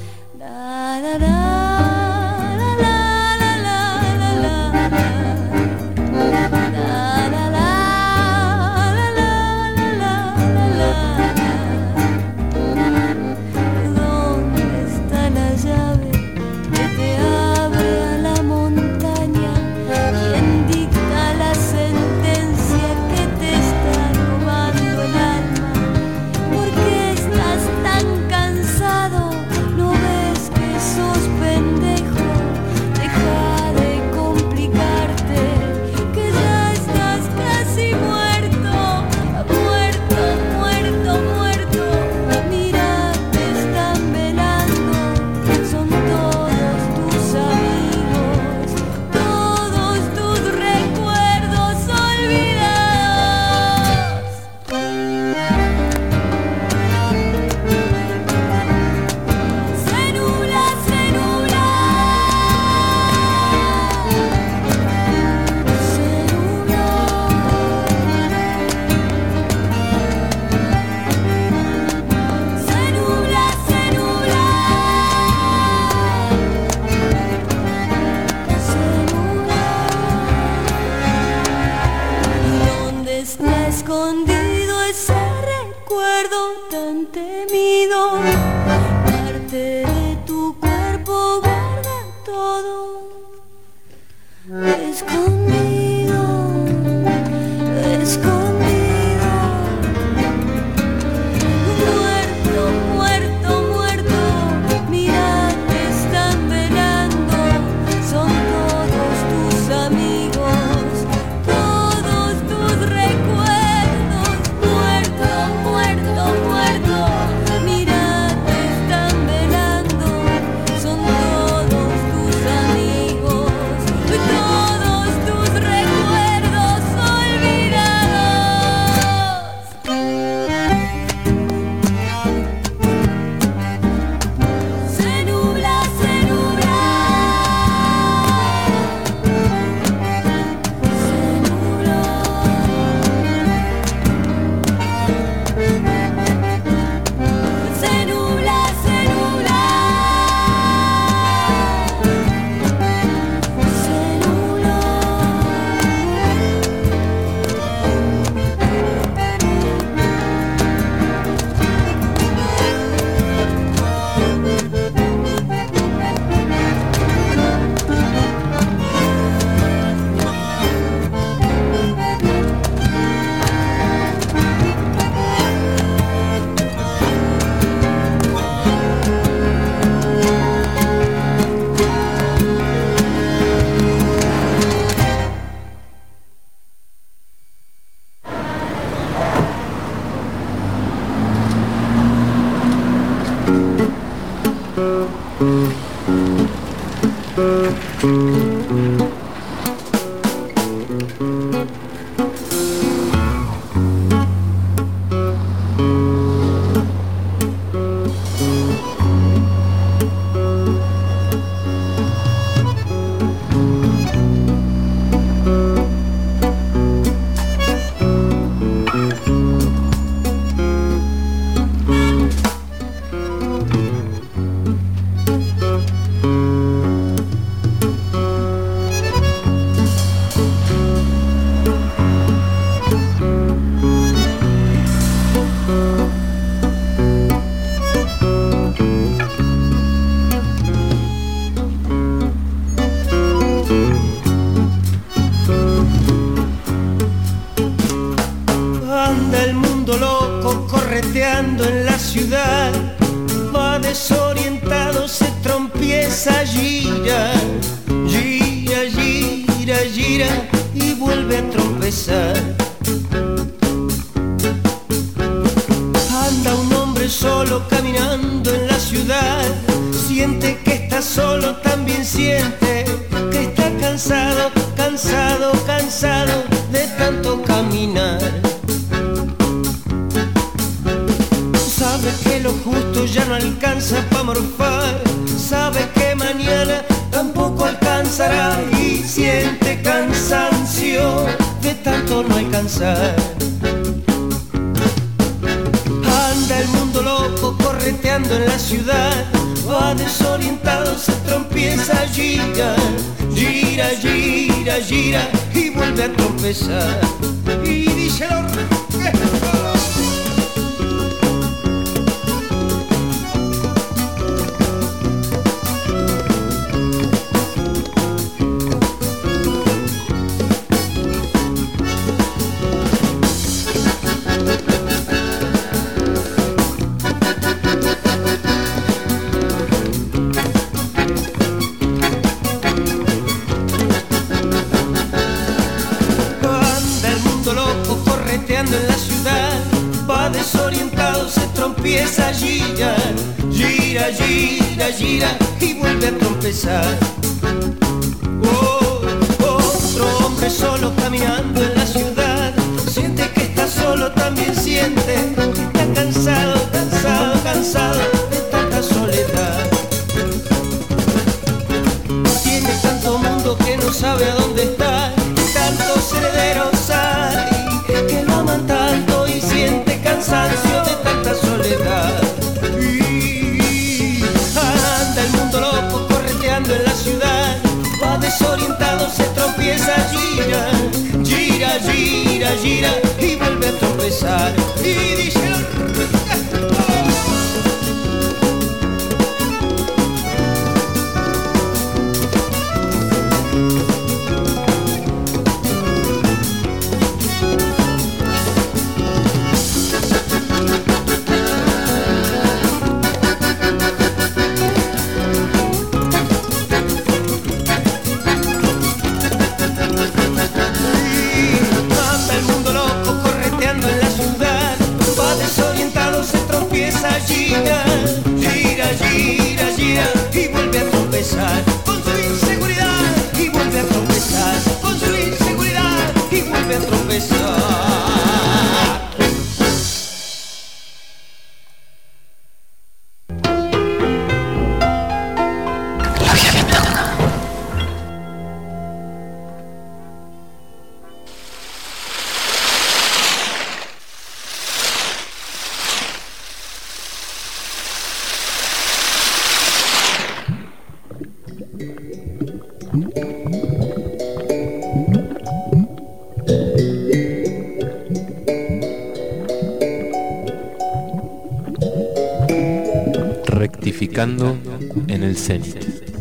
escondido, escondido. Muerto, muerto, muerto, mira, te están velando. Son todos tus amigos, todos tus recuerdos. Muerto, muerto, muerto, mira, te están velando. Son todos tus amigos, todos tus recuerdos olvidados. Se nubla, se nubla. Se nubló. Se nubla, se nubla. Se nubló. Anda el mundo loco correteando en la ciudad, va desorientado, se trompieza, gira, gira, gira, gira y vuelve a tropezar. Anda un hombre solo caminando en la ciudad, siente que está solo, también siente que está cansado, cansado, cansado de tanto caminar. Sabe que lo justo ya no alcanza para morfar, sabe que mañana tampoco alcanzará y siente cansancio de tanto no alcanzar. Anda el mundo loco correteando en la ciudad, va desorientado, se trompieza, gira, gira, gira, gira y vuelve a tropezar. Y dice el en la ciudad, va desorientado, se trompieza, gira, gira, gira, gira y vuelve a tropezar. Oh, otro hombre solo caminando en la ciudad, siente que está solo, también siente que está cansado, cansado, cansado de tanta soledad. Tiene tanto mundo que no sabe a dónde está, tantos herederos hay que lo aman tanto y siente cansancio de tanta soledad. Y anda el mundo loco correteando en la ciudad, va desorientado, se tropieza, gira, gira, gira, gira y vuelve a tropezar. Y dice edificando en el cenit.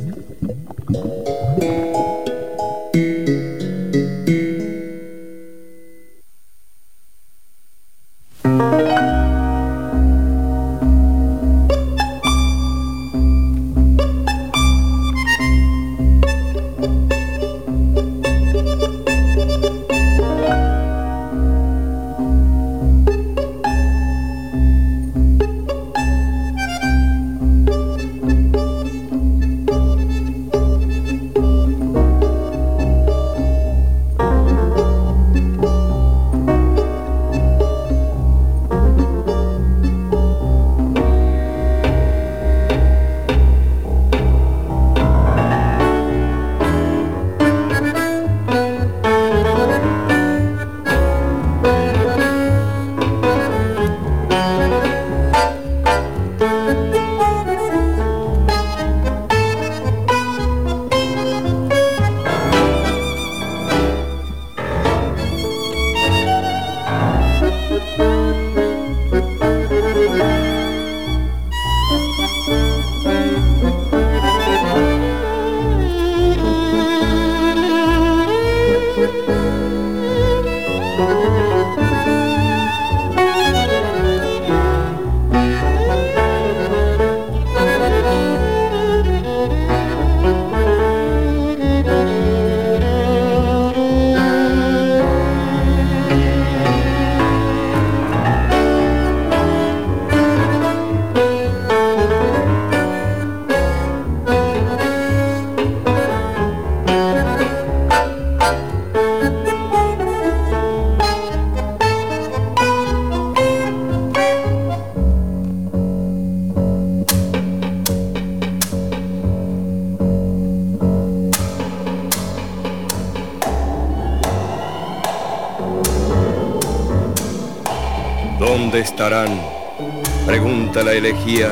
¿Dónde estarán? Pregunta la elegía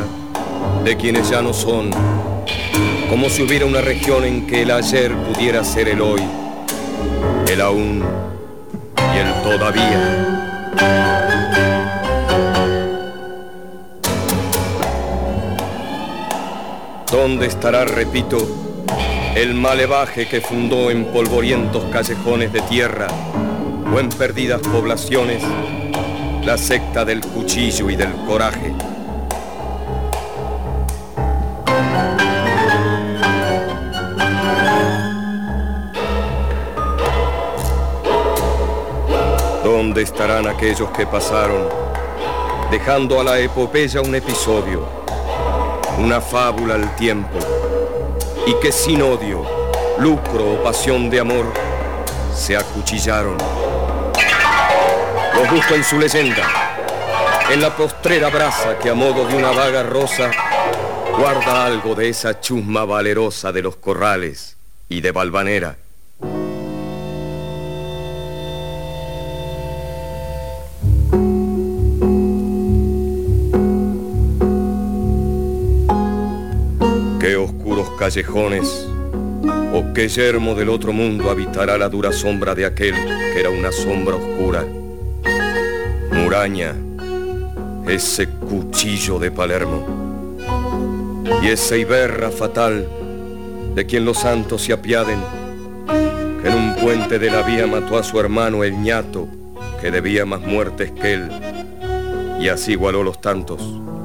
de quienes ya no son, como si hubiera una región en que el ayer pudiera ser el hoy, el aún y el todavía. ¿Dónde estará, repito, el malevaje que fundó en polvorientos callejones de tierra o en perdidas poblaciones la secta del cuchillo y del coraje? ¿Dónde estarán aquellos que pasaron, dejando a la epopeya un episodio, una fábula al tiempo, y que sin odio, lucro o pasión de amor, se acuchillaron? Los busco en su leyenda, en la postrera brasa que a modo de una vaga rosa guarda algo de esa chusma valerosa de los corrales y de Valvanera. Qué oscuros callejones o qué yermo del otro mundo habitará la dura sombra de aquel que era una sombra oscura. Muraña, ese cuchillo de Palermo, y esa Iberra fatal de quien los santos se apiaden, que en un puente de la vía mató a su hermano el ñato, que debía más muertes que él, y así igualó los tantos.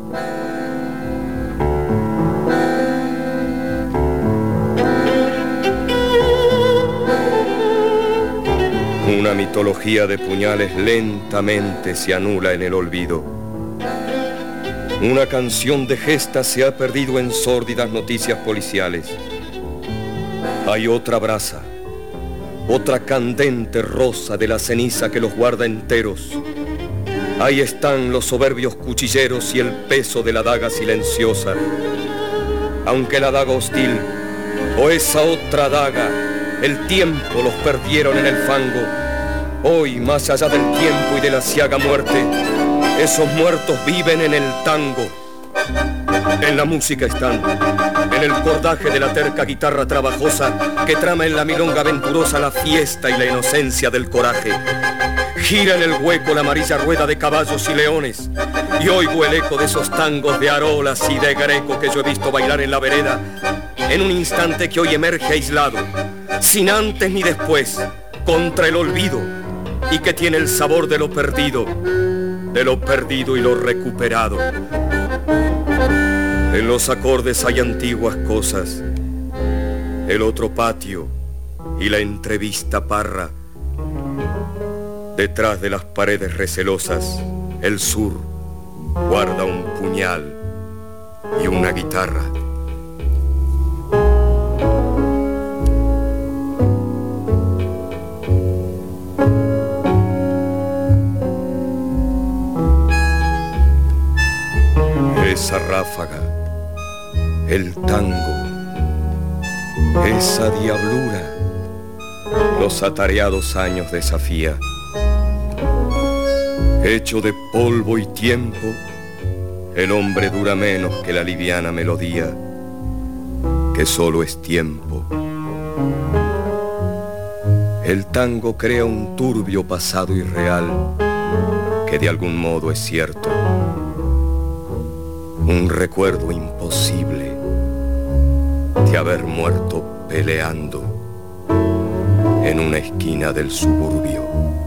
Una mitología de puñales lentamente se anula en el olvido. Una canción de gestas se ha perdido en sórdidas noticias policiales. Hay otra brasa, otra candente rosa de la ceniza que los guarda enteros. Ahí están los soberbios cuchilleros y el peso de la daga silenciosa. Aunque la daga hostil o esa otra daga, el tiempo los perdieron en el fango. Hoy, más allá del tiempo y de la ciaga muerte, esos muertos viven en el tango. En la música están, en el cordaje de la terca guitarra trabajosa que trama en la milonga aventurosa la fiesta y la inocencia del coraje. Gira en el hueco la amarilla rueda de caballos y leones, y oigo el eco de esos tangos de arolas y de greco que yo he visto bailar en la vereda, en un instante que hoy emerge aislado, sin antes ni después, contra el olvido, y que tiene el sabor de lo perdido y lo recuperado. En los acordes hay antiguas cosas, el otro patio y la entrevista parra. Detrás de las paredes recelosas, el sur guarda un puñal y una guitarra. Esa ráfaga, el tango, esa diablura, los atareados años desafía. Hecho de polvo y tiempo, el hombre dura menos que la liviana melodía, que solo es tiempo. El tango crea un turbio pasado irreal, que de algún modo es cierto. Un recuerdo imposible de haber muerto peleando en una esquina del suburbio.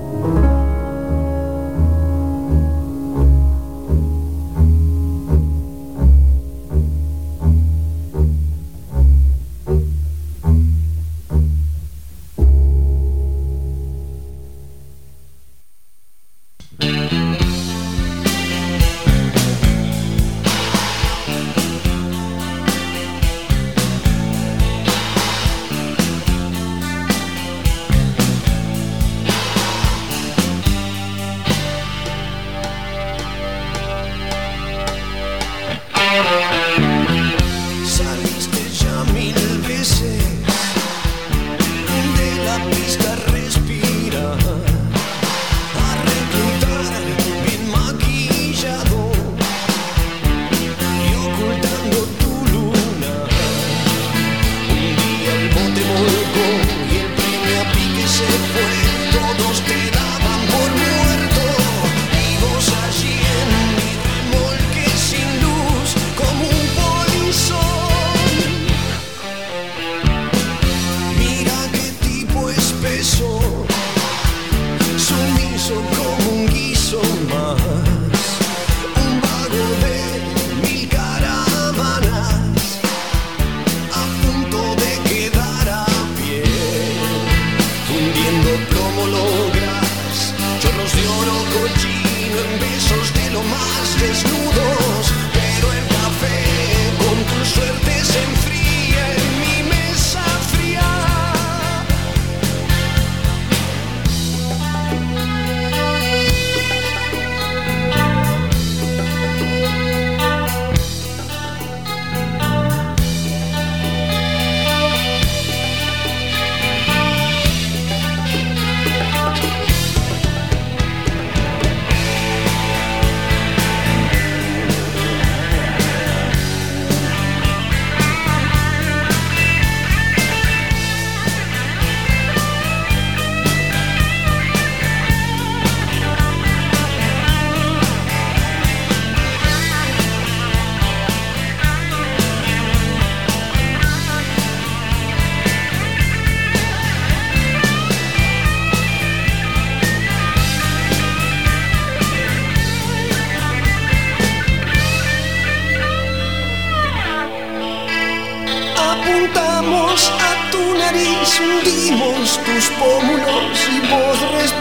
Apuntamos a tu nariz, hundimos tus pómulos y vos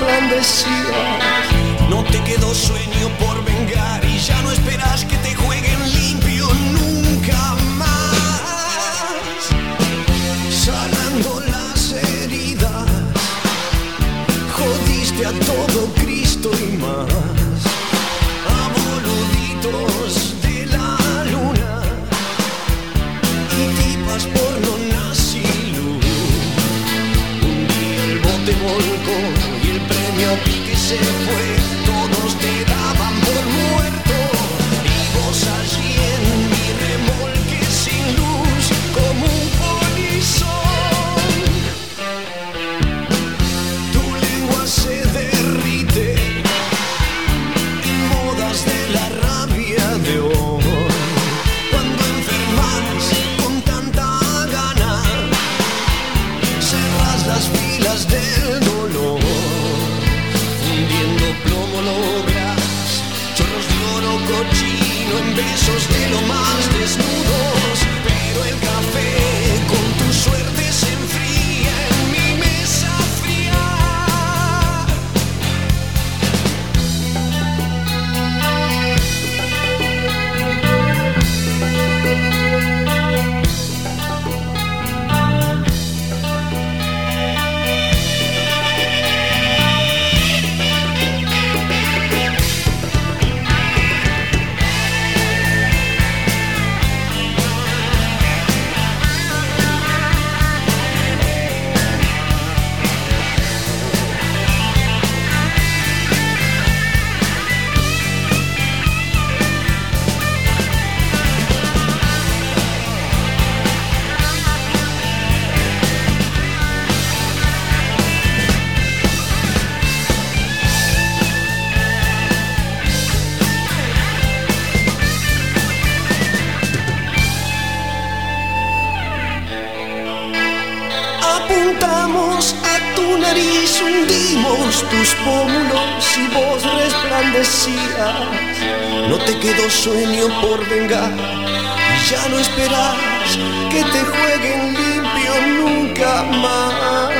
resplandecías. No te quedó sueño por vengar y ya no esperas que te jueguen limpio nunca más. Sanando las heridas, jodiste a todo Cristo y más. A boluditos de la luna y tipas porno nacilu. Un día el bote volcó y el premio a pique se fue. Todos te daban por muerto y vos allí en mi remolque sin luz como un polizón. Tu lengua se derrite en modas de la rama. las filas del dolor, fundiendo plomo logras chorros de oro cochino en besos de lo más desnudos, pero el café con tu suerte se enfría en mi mesa fría. Apuntamos a tu nariz, hundimos tus pómulos y vos resplandecías. No te quedó sueño por vengar y ya no esperas que te jueguen limpio nunca más.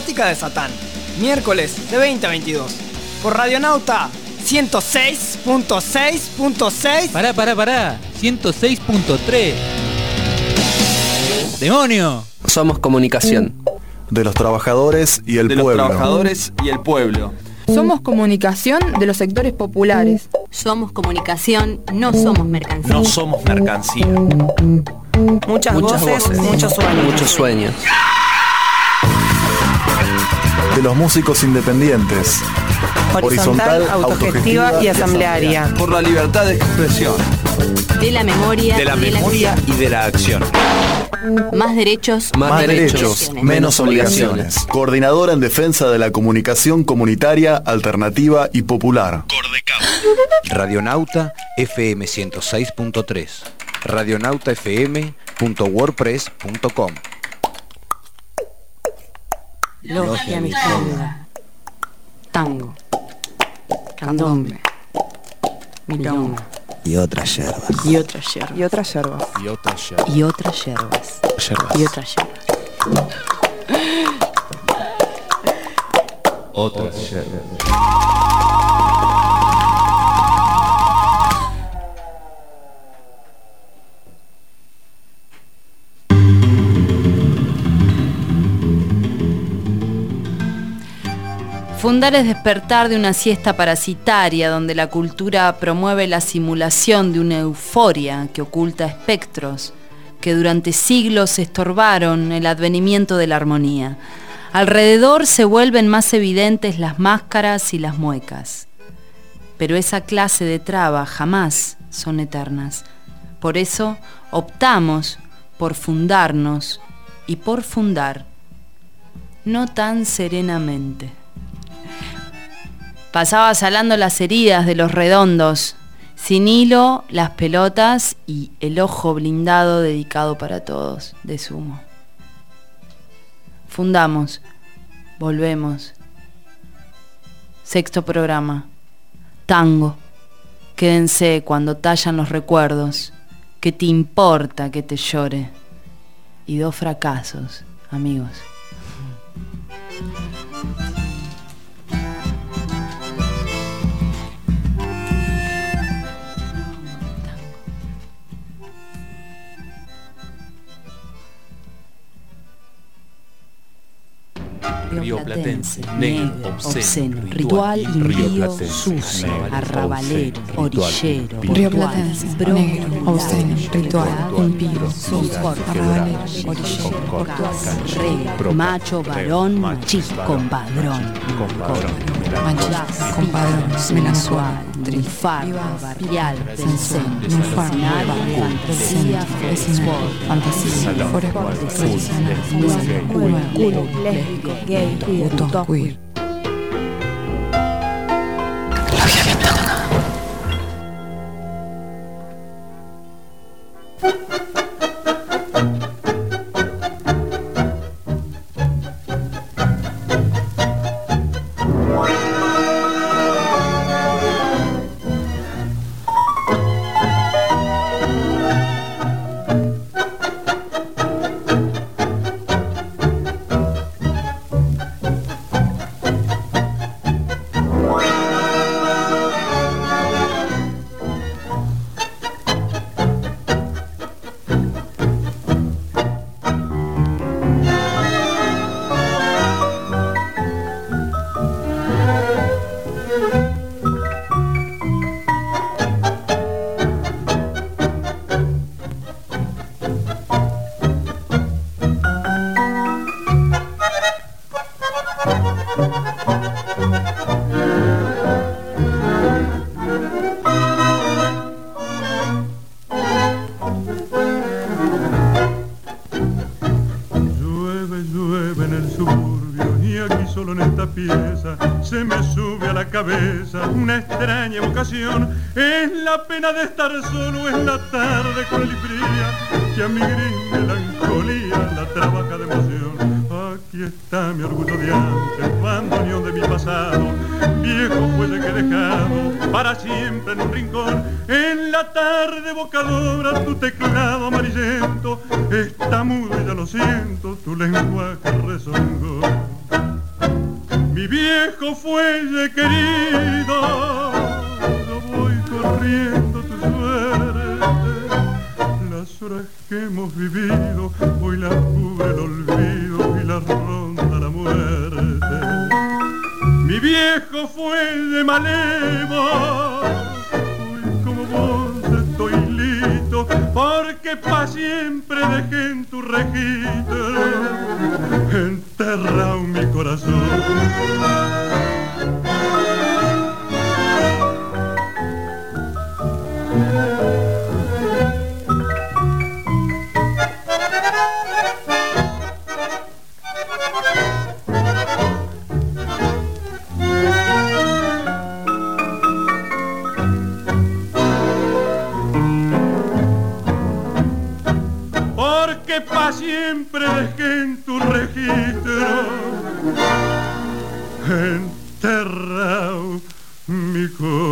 erótica de Satán. Miércoles de 20 a 22. Por Radionauta 106.6.6. Pará. 106.3. ¡Demonio! Somos comunicación. De los trabajadores y el pueblo. Somos comunicación de los sectores populares. Somos comunicación, no somos mercancía. No somos mercancía. Muchas voces, muchos sueños. Muchos sueños. De los músicos independientes. Horizontal, autogestiva y asamblearia. Por la libertad de expresión. De la memoria. Y de la acción. Más derechos. Más derechos, menos obligaciones. Coordinadora en defensa de la comunicación comunitaria, alternativa y popular. Radionauta FM 106.3. radionautafm.wordpress.com. Logia Mistonga. Tango. Candombe. Milonga. Y otras yerbas. Y otras yerbas. Y otras yerbas. Y otras yerbas. Otras yerbas. Fundar es despertar de una siesta parasitaria donde la cultura promueve la simulación de una euforia que oculta espectros que durante siglos estorbaron el advenimiento de la armonía. Alrededor se vuelven más evidentes las máscaras y las muecas. Pero esa clase de traba jamás son eternas. Por eso optamos por fundarnos y por fundar, no tan serenamente. Pasaba salando las heridas de los redondos, sin hilo, las pelotas y el ojo blindado dedicado para todos, de Sumo. Fundamos, volvemos. Sexto programa. Tango. Quédense cuando tallan los recuerdos. ¿Qué te importa que te llore? Y 2 fracasos, amigos. Rioplatense, negro, obsceno, ritual impío, sucio, arrabalero, orillero, Rioplatense, negro, obsceno, ritual, impío, sucio, arrabalero, orillero, rey, macho, varón, machis, compadrón, sensual, triunfardo, barrial, vencen, sensual, fantasía, fantasía, forescore, tradicional, culo, lésbico, gay, puto, queer. Se me sube a la cabeza una extraña evocación. Es la pena de estar solo, es la tarde cruel y fría que a mi gris melancolía la trabaja de emoción. Aquí está mi orgullo de antes, bandoneón de mi pasado, viejo fuelle que he dejado para siempre en un rincón. En la tarde evocadora tu teclado amarillento está mudo y ya lo siento, tu lenguaje rezongó. mi viejo fuelle querido, yo voy corriendo tu suerte. Las horas que hemos vivido, hoy las cubre el olvido y las ronda la muerte. Mi viejo fuelle malevo, hoy como vos estoy listo, porque pa' siempre dejé en tu registro enterrado mi corazón. Porque pa' siempre dejé en tu registro enterrado mi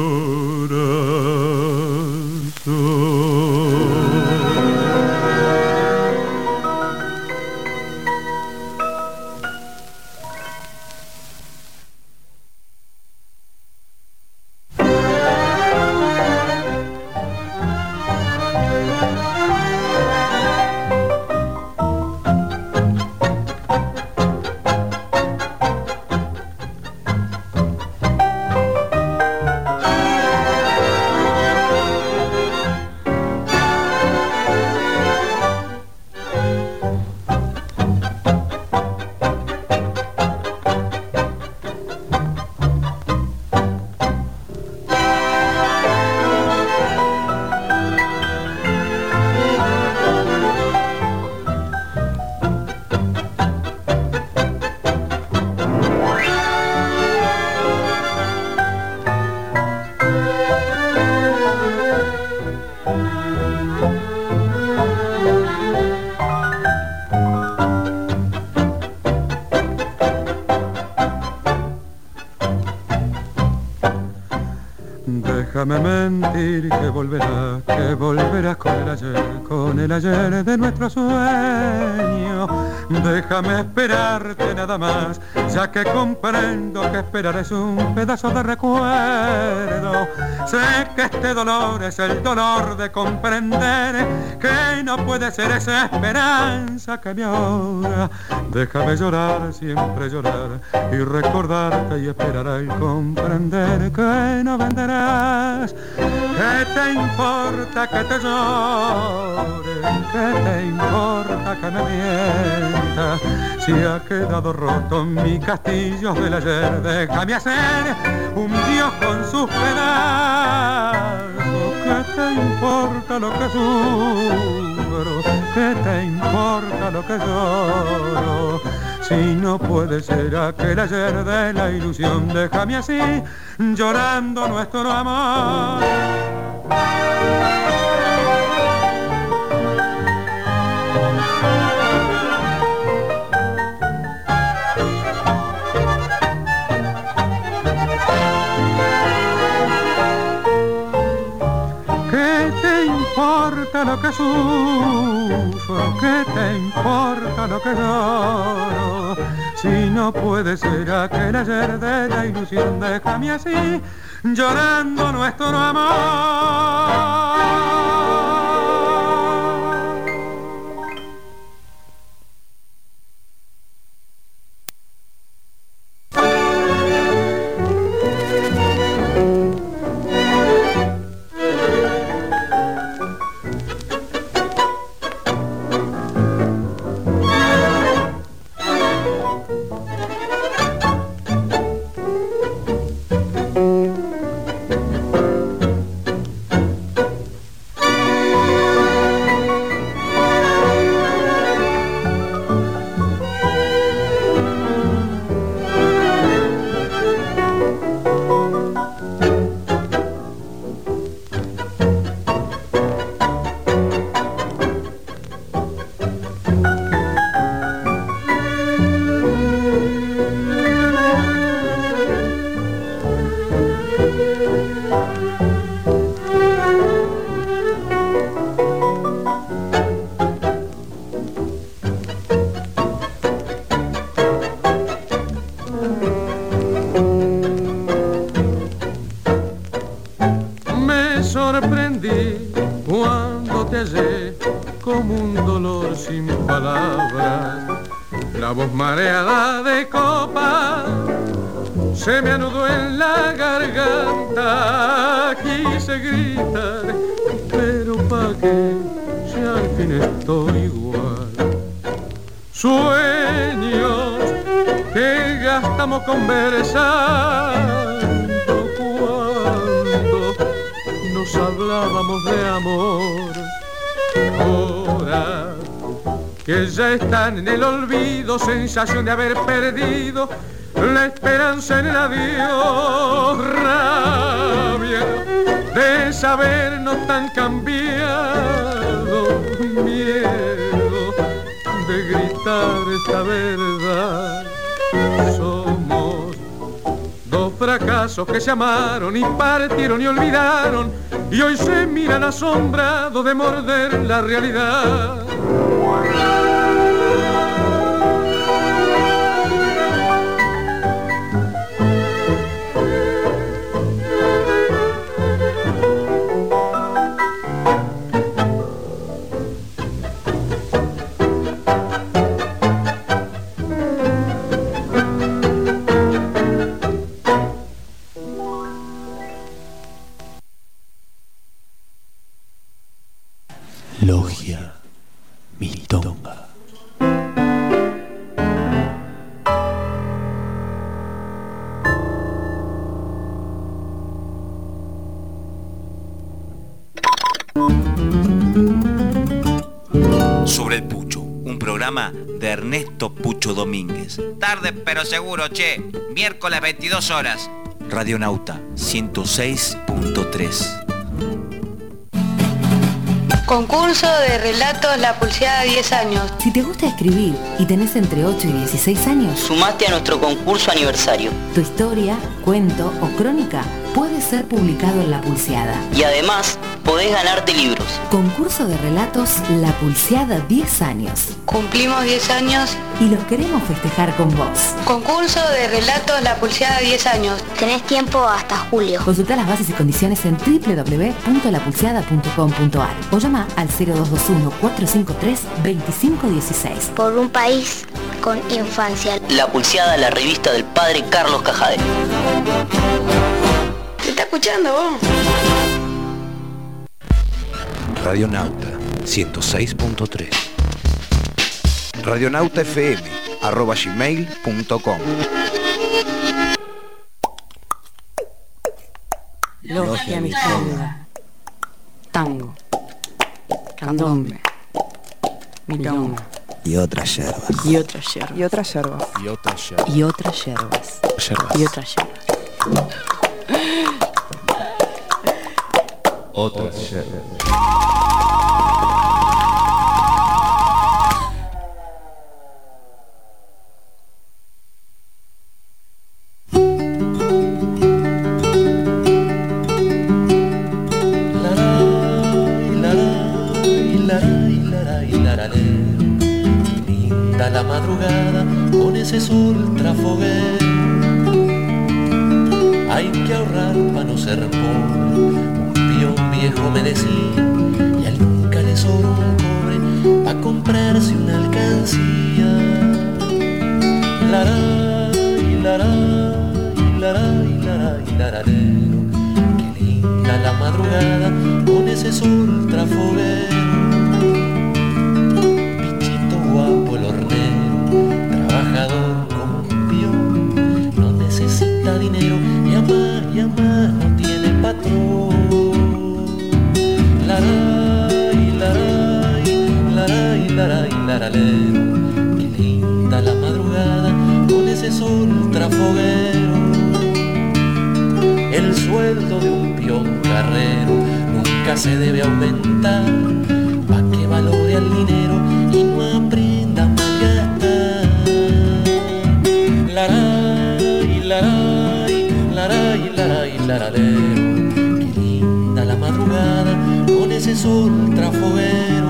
Déjame mentir que volverás con el ayer de nuestro sueño. Déjame esperarte nada más, ya que comprendo que esperar es un pedazo de recuerdo. Sé que este dolor es el dolor de comprender que no puede ser esa esperanza que me ahoga. Déjame llorar, siempre llorar, y recordarte y esperar al comprender que no venderás. ¿Qué te importa que te llore? ¿Qué te importa que me mientas? Si ha quedado roto mi castillo del ayer, déjame hacer un dios con sus pedazos. ¿Qué te importa lo que sufro? ¿Qué te importa lo que lloro? Si no puede ser aquel ayer de la ilusión, déjame así, llorando nuestro amor. ¿Qué te importa lo que sufro? ¿Qué te importa lo que lloro? Si no puede ser aquel ayer de la ilusión, déjame así, llorando nuestro amor. como un dolor sin palabras. La voz mareada de copa se me anudó en la garganta. Quise gritar, pero pa' qué, si al fin estoy igual. Sueños que gastamos conversando cuando nos hablábamos de amor. Horas que ya están en el olvido, sensación de haber perdido la esperanza en el adiós, rabia de sabernos tan cambiado, miedo de gritar esta verdad. Somos dos fracasos que se amaron y partieron y olvidaron, y hoy se miran asombrados de morder la realidad. Logia Miltonga. Sobre el Pucho, un programa de Ernesto Pucho Domínguez. Tarde pero seguro, che. Miércoles 22 horas. Radionauta 106.3. Concurso de relatos La Pulseada 10 años. Si te gusta escribir y tenés entre 8 y 16 años, Sumate a nuestro concurso aniversario. Tu historia, cuento o crónica puede ser publicado en La Pulseada. Y además, podés ganarte libros. Concurso de relatos La Pulseada 10 años. Cumplimos 10 años y los queremos festejar con vos. Concurso de relatos La Pulseada 10 años. Tenés tiempo hasta julio. Consulta las bases y condiciones en www.lapulseada.com.ar o llama al 0221-453-2516. Por un país con infancia. La Pulseada, la revista del padre Carlos Cajade. ¿Te está escuchando vos? Radionauta 106.3. radionautafm@gmail.com. Logia Miltonga. Tango. Candombe. Milonga. Y otras yerbas. Y otras yerbas. Y otras yerbas. Y otras yerbas. Y otras yerbas. Y otras yerbas. Otras yerbas. La madrugada con ese sol trafoguero. Hay que ahorrar para no ser pobre, un peón viejo me decía, y a él nunca le sobró un cobre pa' comprarse una alcancía. Lararero, qué linda la madrugada con ese sol trafoguero. Guapo el hornero, trabajador como un peón, no necesita dinero y a más no tiene patrón. Laralero, qué linda la madrugada con ese sol trafoguero. El sueldo de un peón carrero nunca se debe aumentar, pa' que valore al dinero y no aprenda a malgastar. Laralero, qué linda la madrugada con ese sol trafoguero.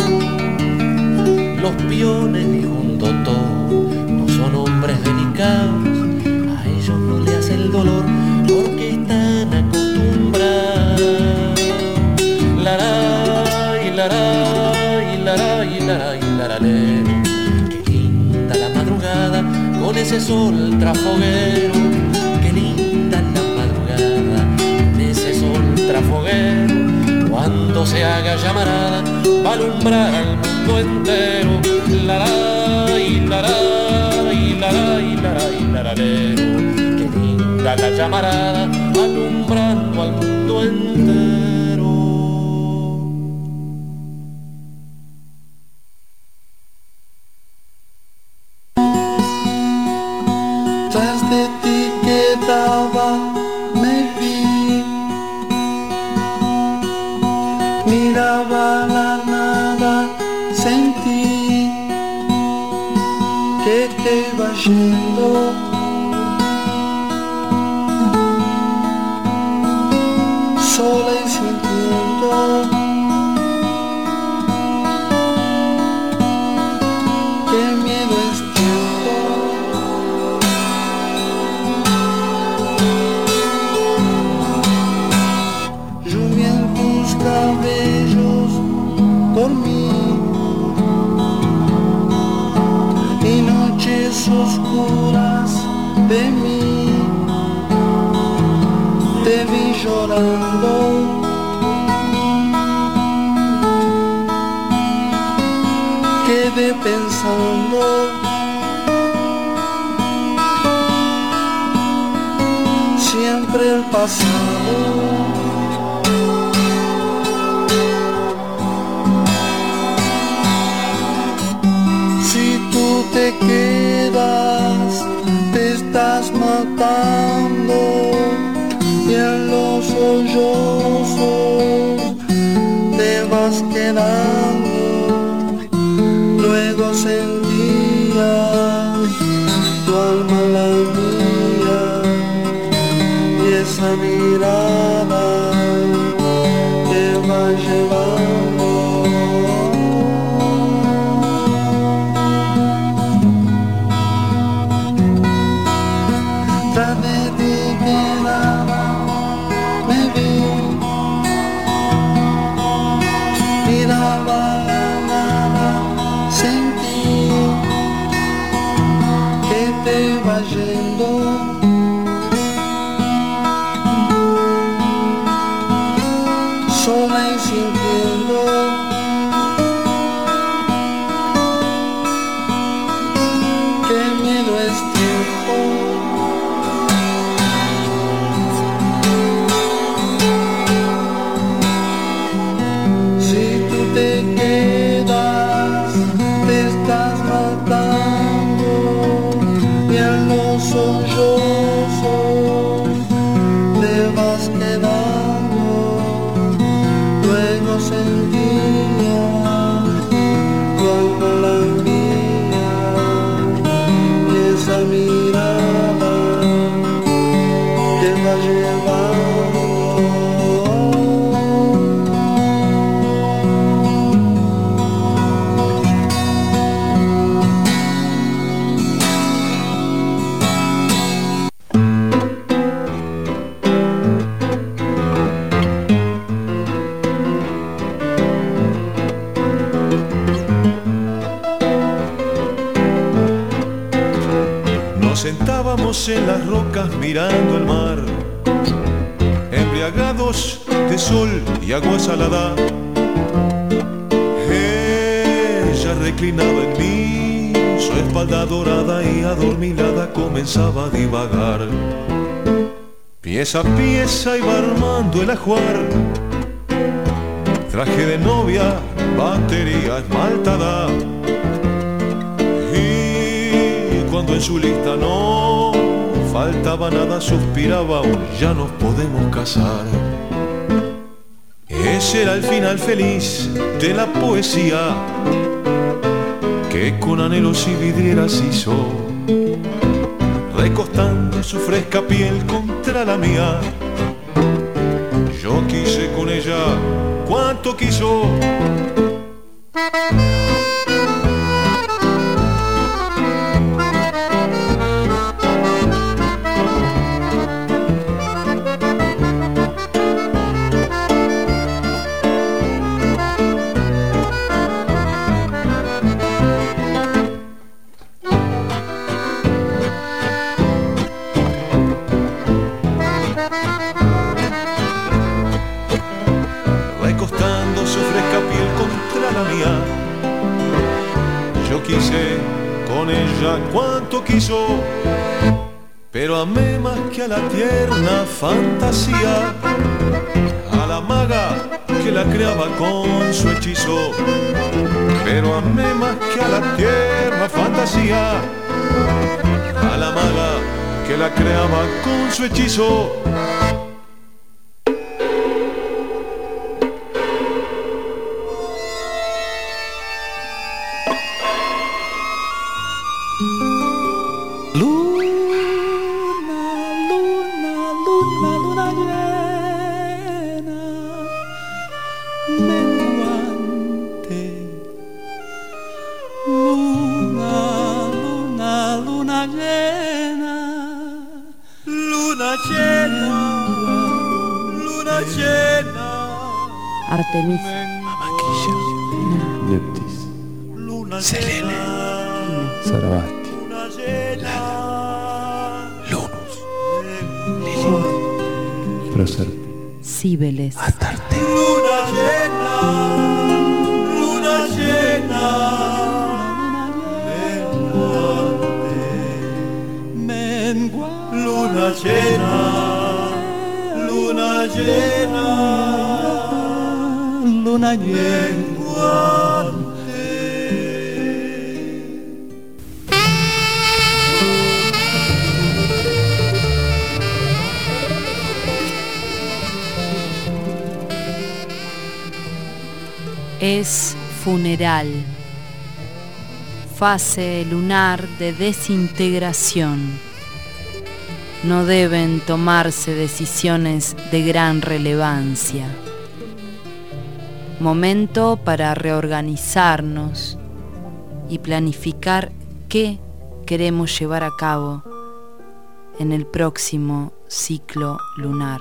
Los peones, dijo un doctor, no son hombres delicados, a ellos no le hace el dolor porque están acostumbrados. Qué linda la madrugada con ese sol trafoguero. Qué linda la madrugada con ese sol trafoguero. Cuando se haga llamarada va a alumbrar al mundo entero. La la y la la y la la y la la y la la. Qué linda la llamarada alumbrando al mundo entero. Tras de ti quedaba, me vi, miraba la nada, sentí que te iba yendo. Sola y sintiendo que miedo es tiempo. Lluvia en tus cabellos por mí y noches oscuras de mí. Te vi llorando, quedé pensando, siempre el pasado. Si tú te quedas, te estás matando. Y en los sollozos te vas quedando. Luego sentías tu alma la mía y esa mirada te va llevando. Tras de ti quedaba, miraba la nada, sentí que te iba yendo. Sola y sintiendo que miedo es tiempo. Te quedas, te estás matando y en los sollozos te vas quedando. Luego sentías tu alma la mía y esa mirada te va llevando. Sentábamos en las rocas mirando el mar, embriagados de sol y agua salada. Ella reclinaba en mí, su espalda dorada y adormilada comenzaba a divagar. Pieza a pieza iba armando el ajuar, traje de novia, batería esmaltada. Cuando en su lista no faltaba nada, suspiraba un ya nos podemos casar. Ese era el final feliz de la poesía que con anhelos y vidrieras hizo, recostando su fresca piel contra la mía. Yo quise con ella cuanto quiso. Yo quise con ella cuanto quiso, pero amé más que a la tierna fantasía, a la maga que la creaba con su hechizo. Pero amé más que a la tierna fantasía, a la maga que la creaba con su hechizo. Artemisa, Amaquilla, Leptis, Selene, Sarabasti, Lunus, Lilith, Proserpine, Cíbeles, Astarte. Luna llena, luna llena, menguante, luna llena, luna llena, luna menguante. Es funeral, fase lunar de desintegración. No deben tomarse decisiones de gran relevancia. Momento para reorganizarnos y planificar qué queremos llevar a cabo en el próximo ciclo lunar.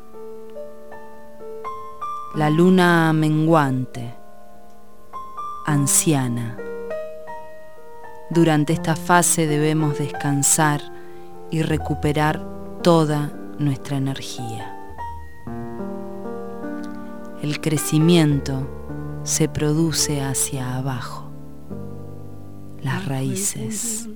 La luna menguante, anciana. Durante esta fase debemos descansar y recuperar toda nuestra energía. El crecimiento se produce hacia abajo, las raíces.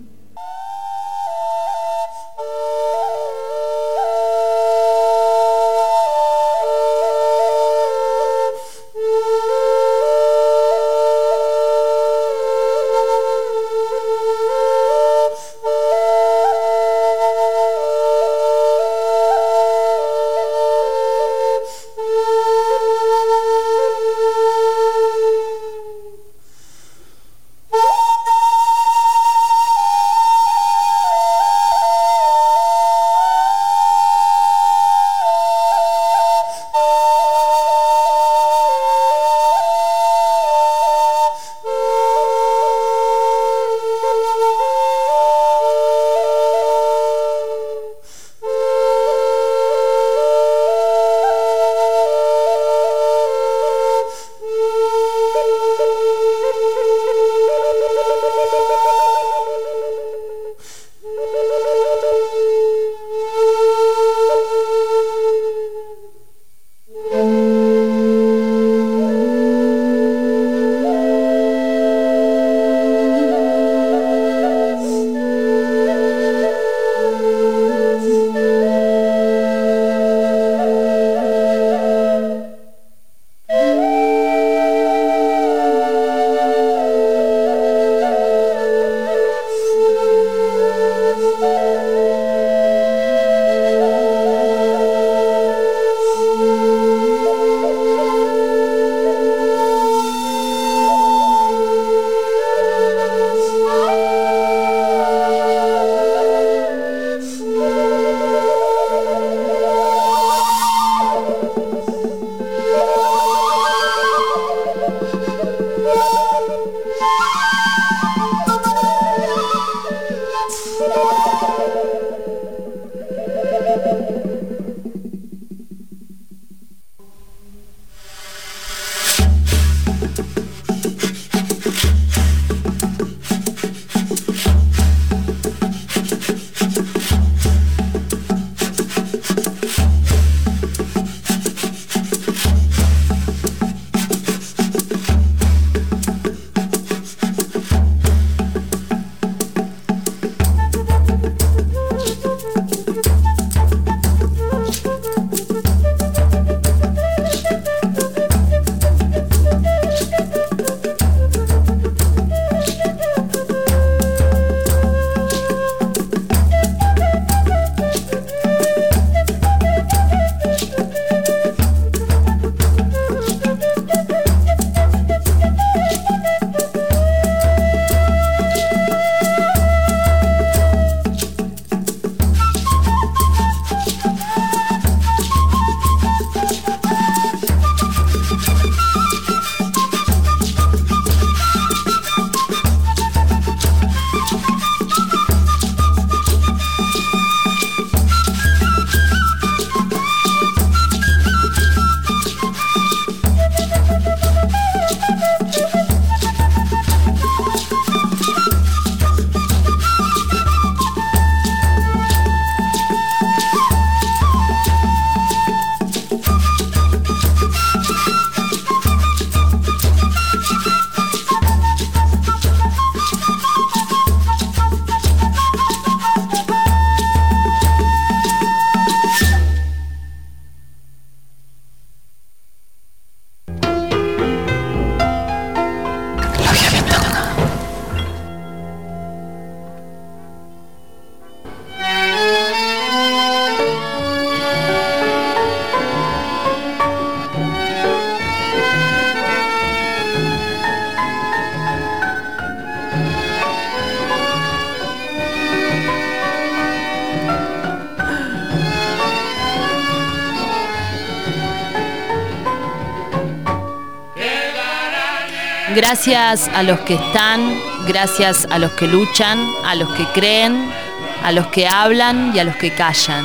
Gracias a los que están, gracias a los que luchan, a los que creen, a los que hablan y a los que callan.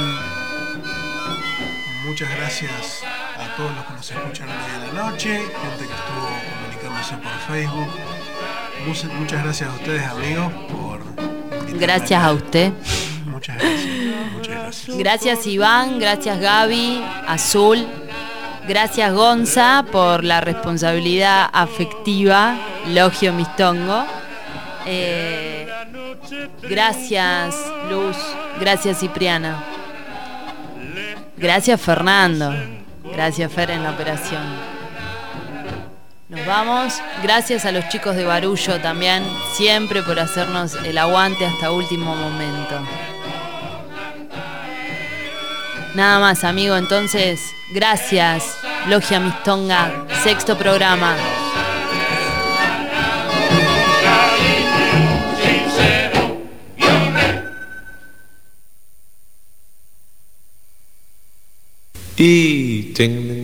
Muchas gracias a todos los que nos escucharon hoy en la noche, gente que estuvo comunicándose por Facebook. Muchas gracias a ustedes, amigos, por invitarme. Gracias a usted. Muchas gracias. Muchas gracias. Gracias Iván, gracias Gaby, Azul. Gracias Gonza por la responsabilidad afectiva, Logio Mistongo. Gracias Luz, gracias Cipriana. Gracias Fernando, gracias Fer en la operación. Nos vamos, gracias a los chicos de Barullo también, siempre por hacernos el aguante hasta último momento. Nada más, amigo, entonces, gracias, Logia Mistonga, 6º programa. Y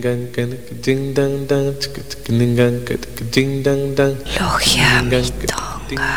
Logia Mistonga.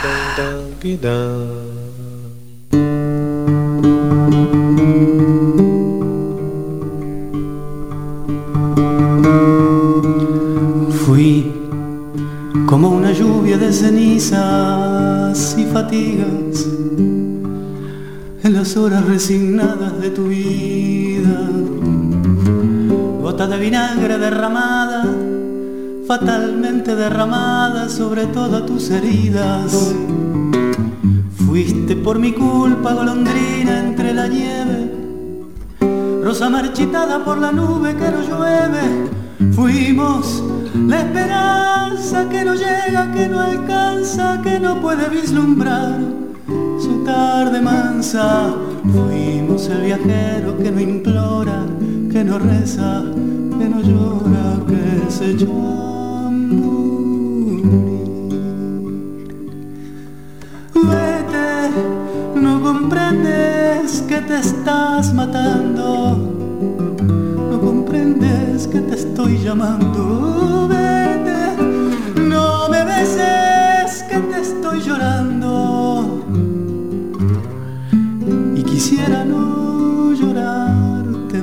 Fui como una lluvia de cenizas y fatigas en las horas resignadas de tu vida. Gota de vinagre derramada, fatalmente derramada sobre todas tus heridas. Fuiste por mi culpa golondrina entre la nieve, rosa marchitada por la nube que no llueve. Fuimos la esperanza que no llega, que no alcanza, que no puede vislumbrar su tarde mansa. Fuimos el viajero que no implora, que no reza, que no llora, que se echó a morir. Vete, no comprendes que te estás matando, no comprendes que te estoy llamando. Vete, no me beses que te estoy llorando, y quisiera no llorarte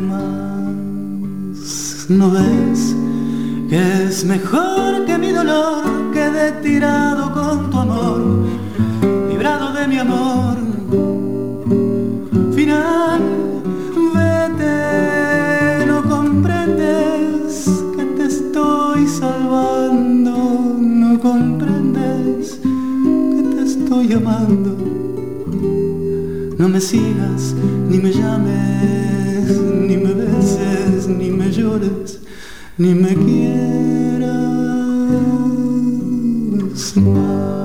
más. ¿No ves que es mejor que mi dolor quede tirado con tu amor, librado de mi amor final? Vete, no comprendes que te estoy salvando, no comprendes que te estoy amando. No me sigas, ni me llames, ni me beses, ni me llores, ni me quieras más.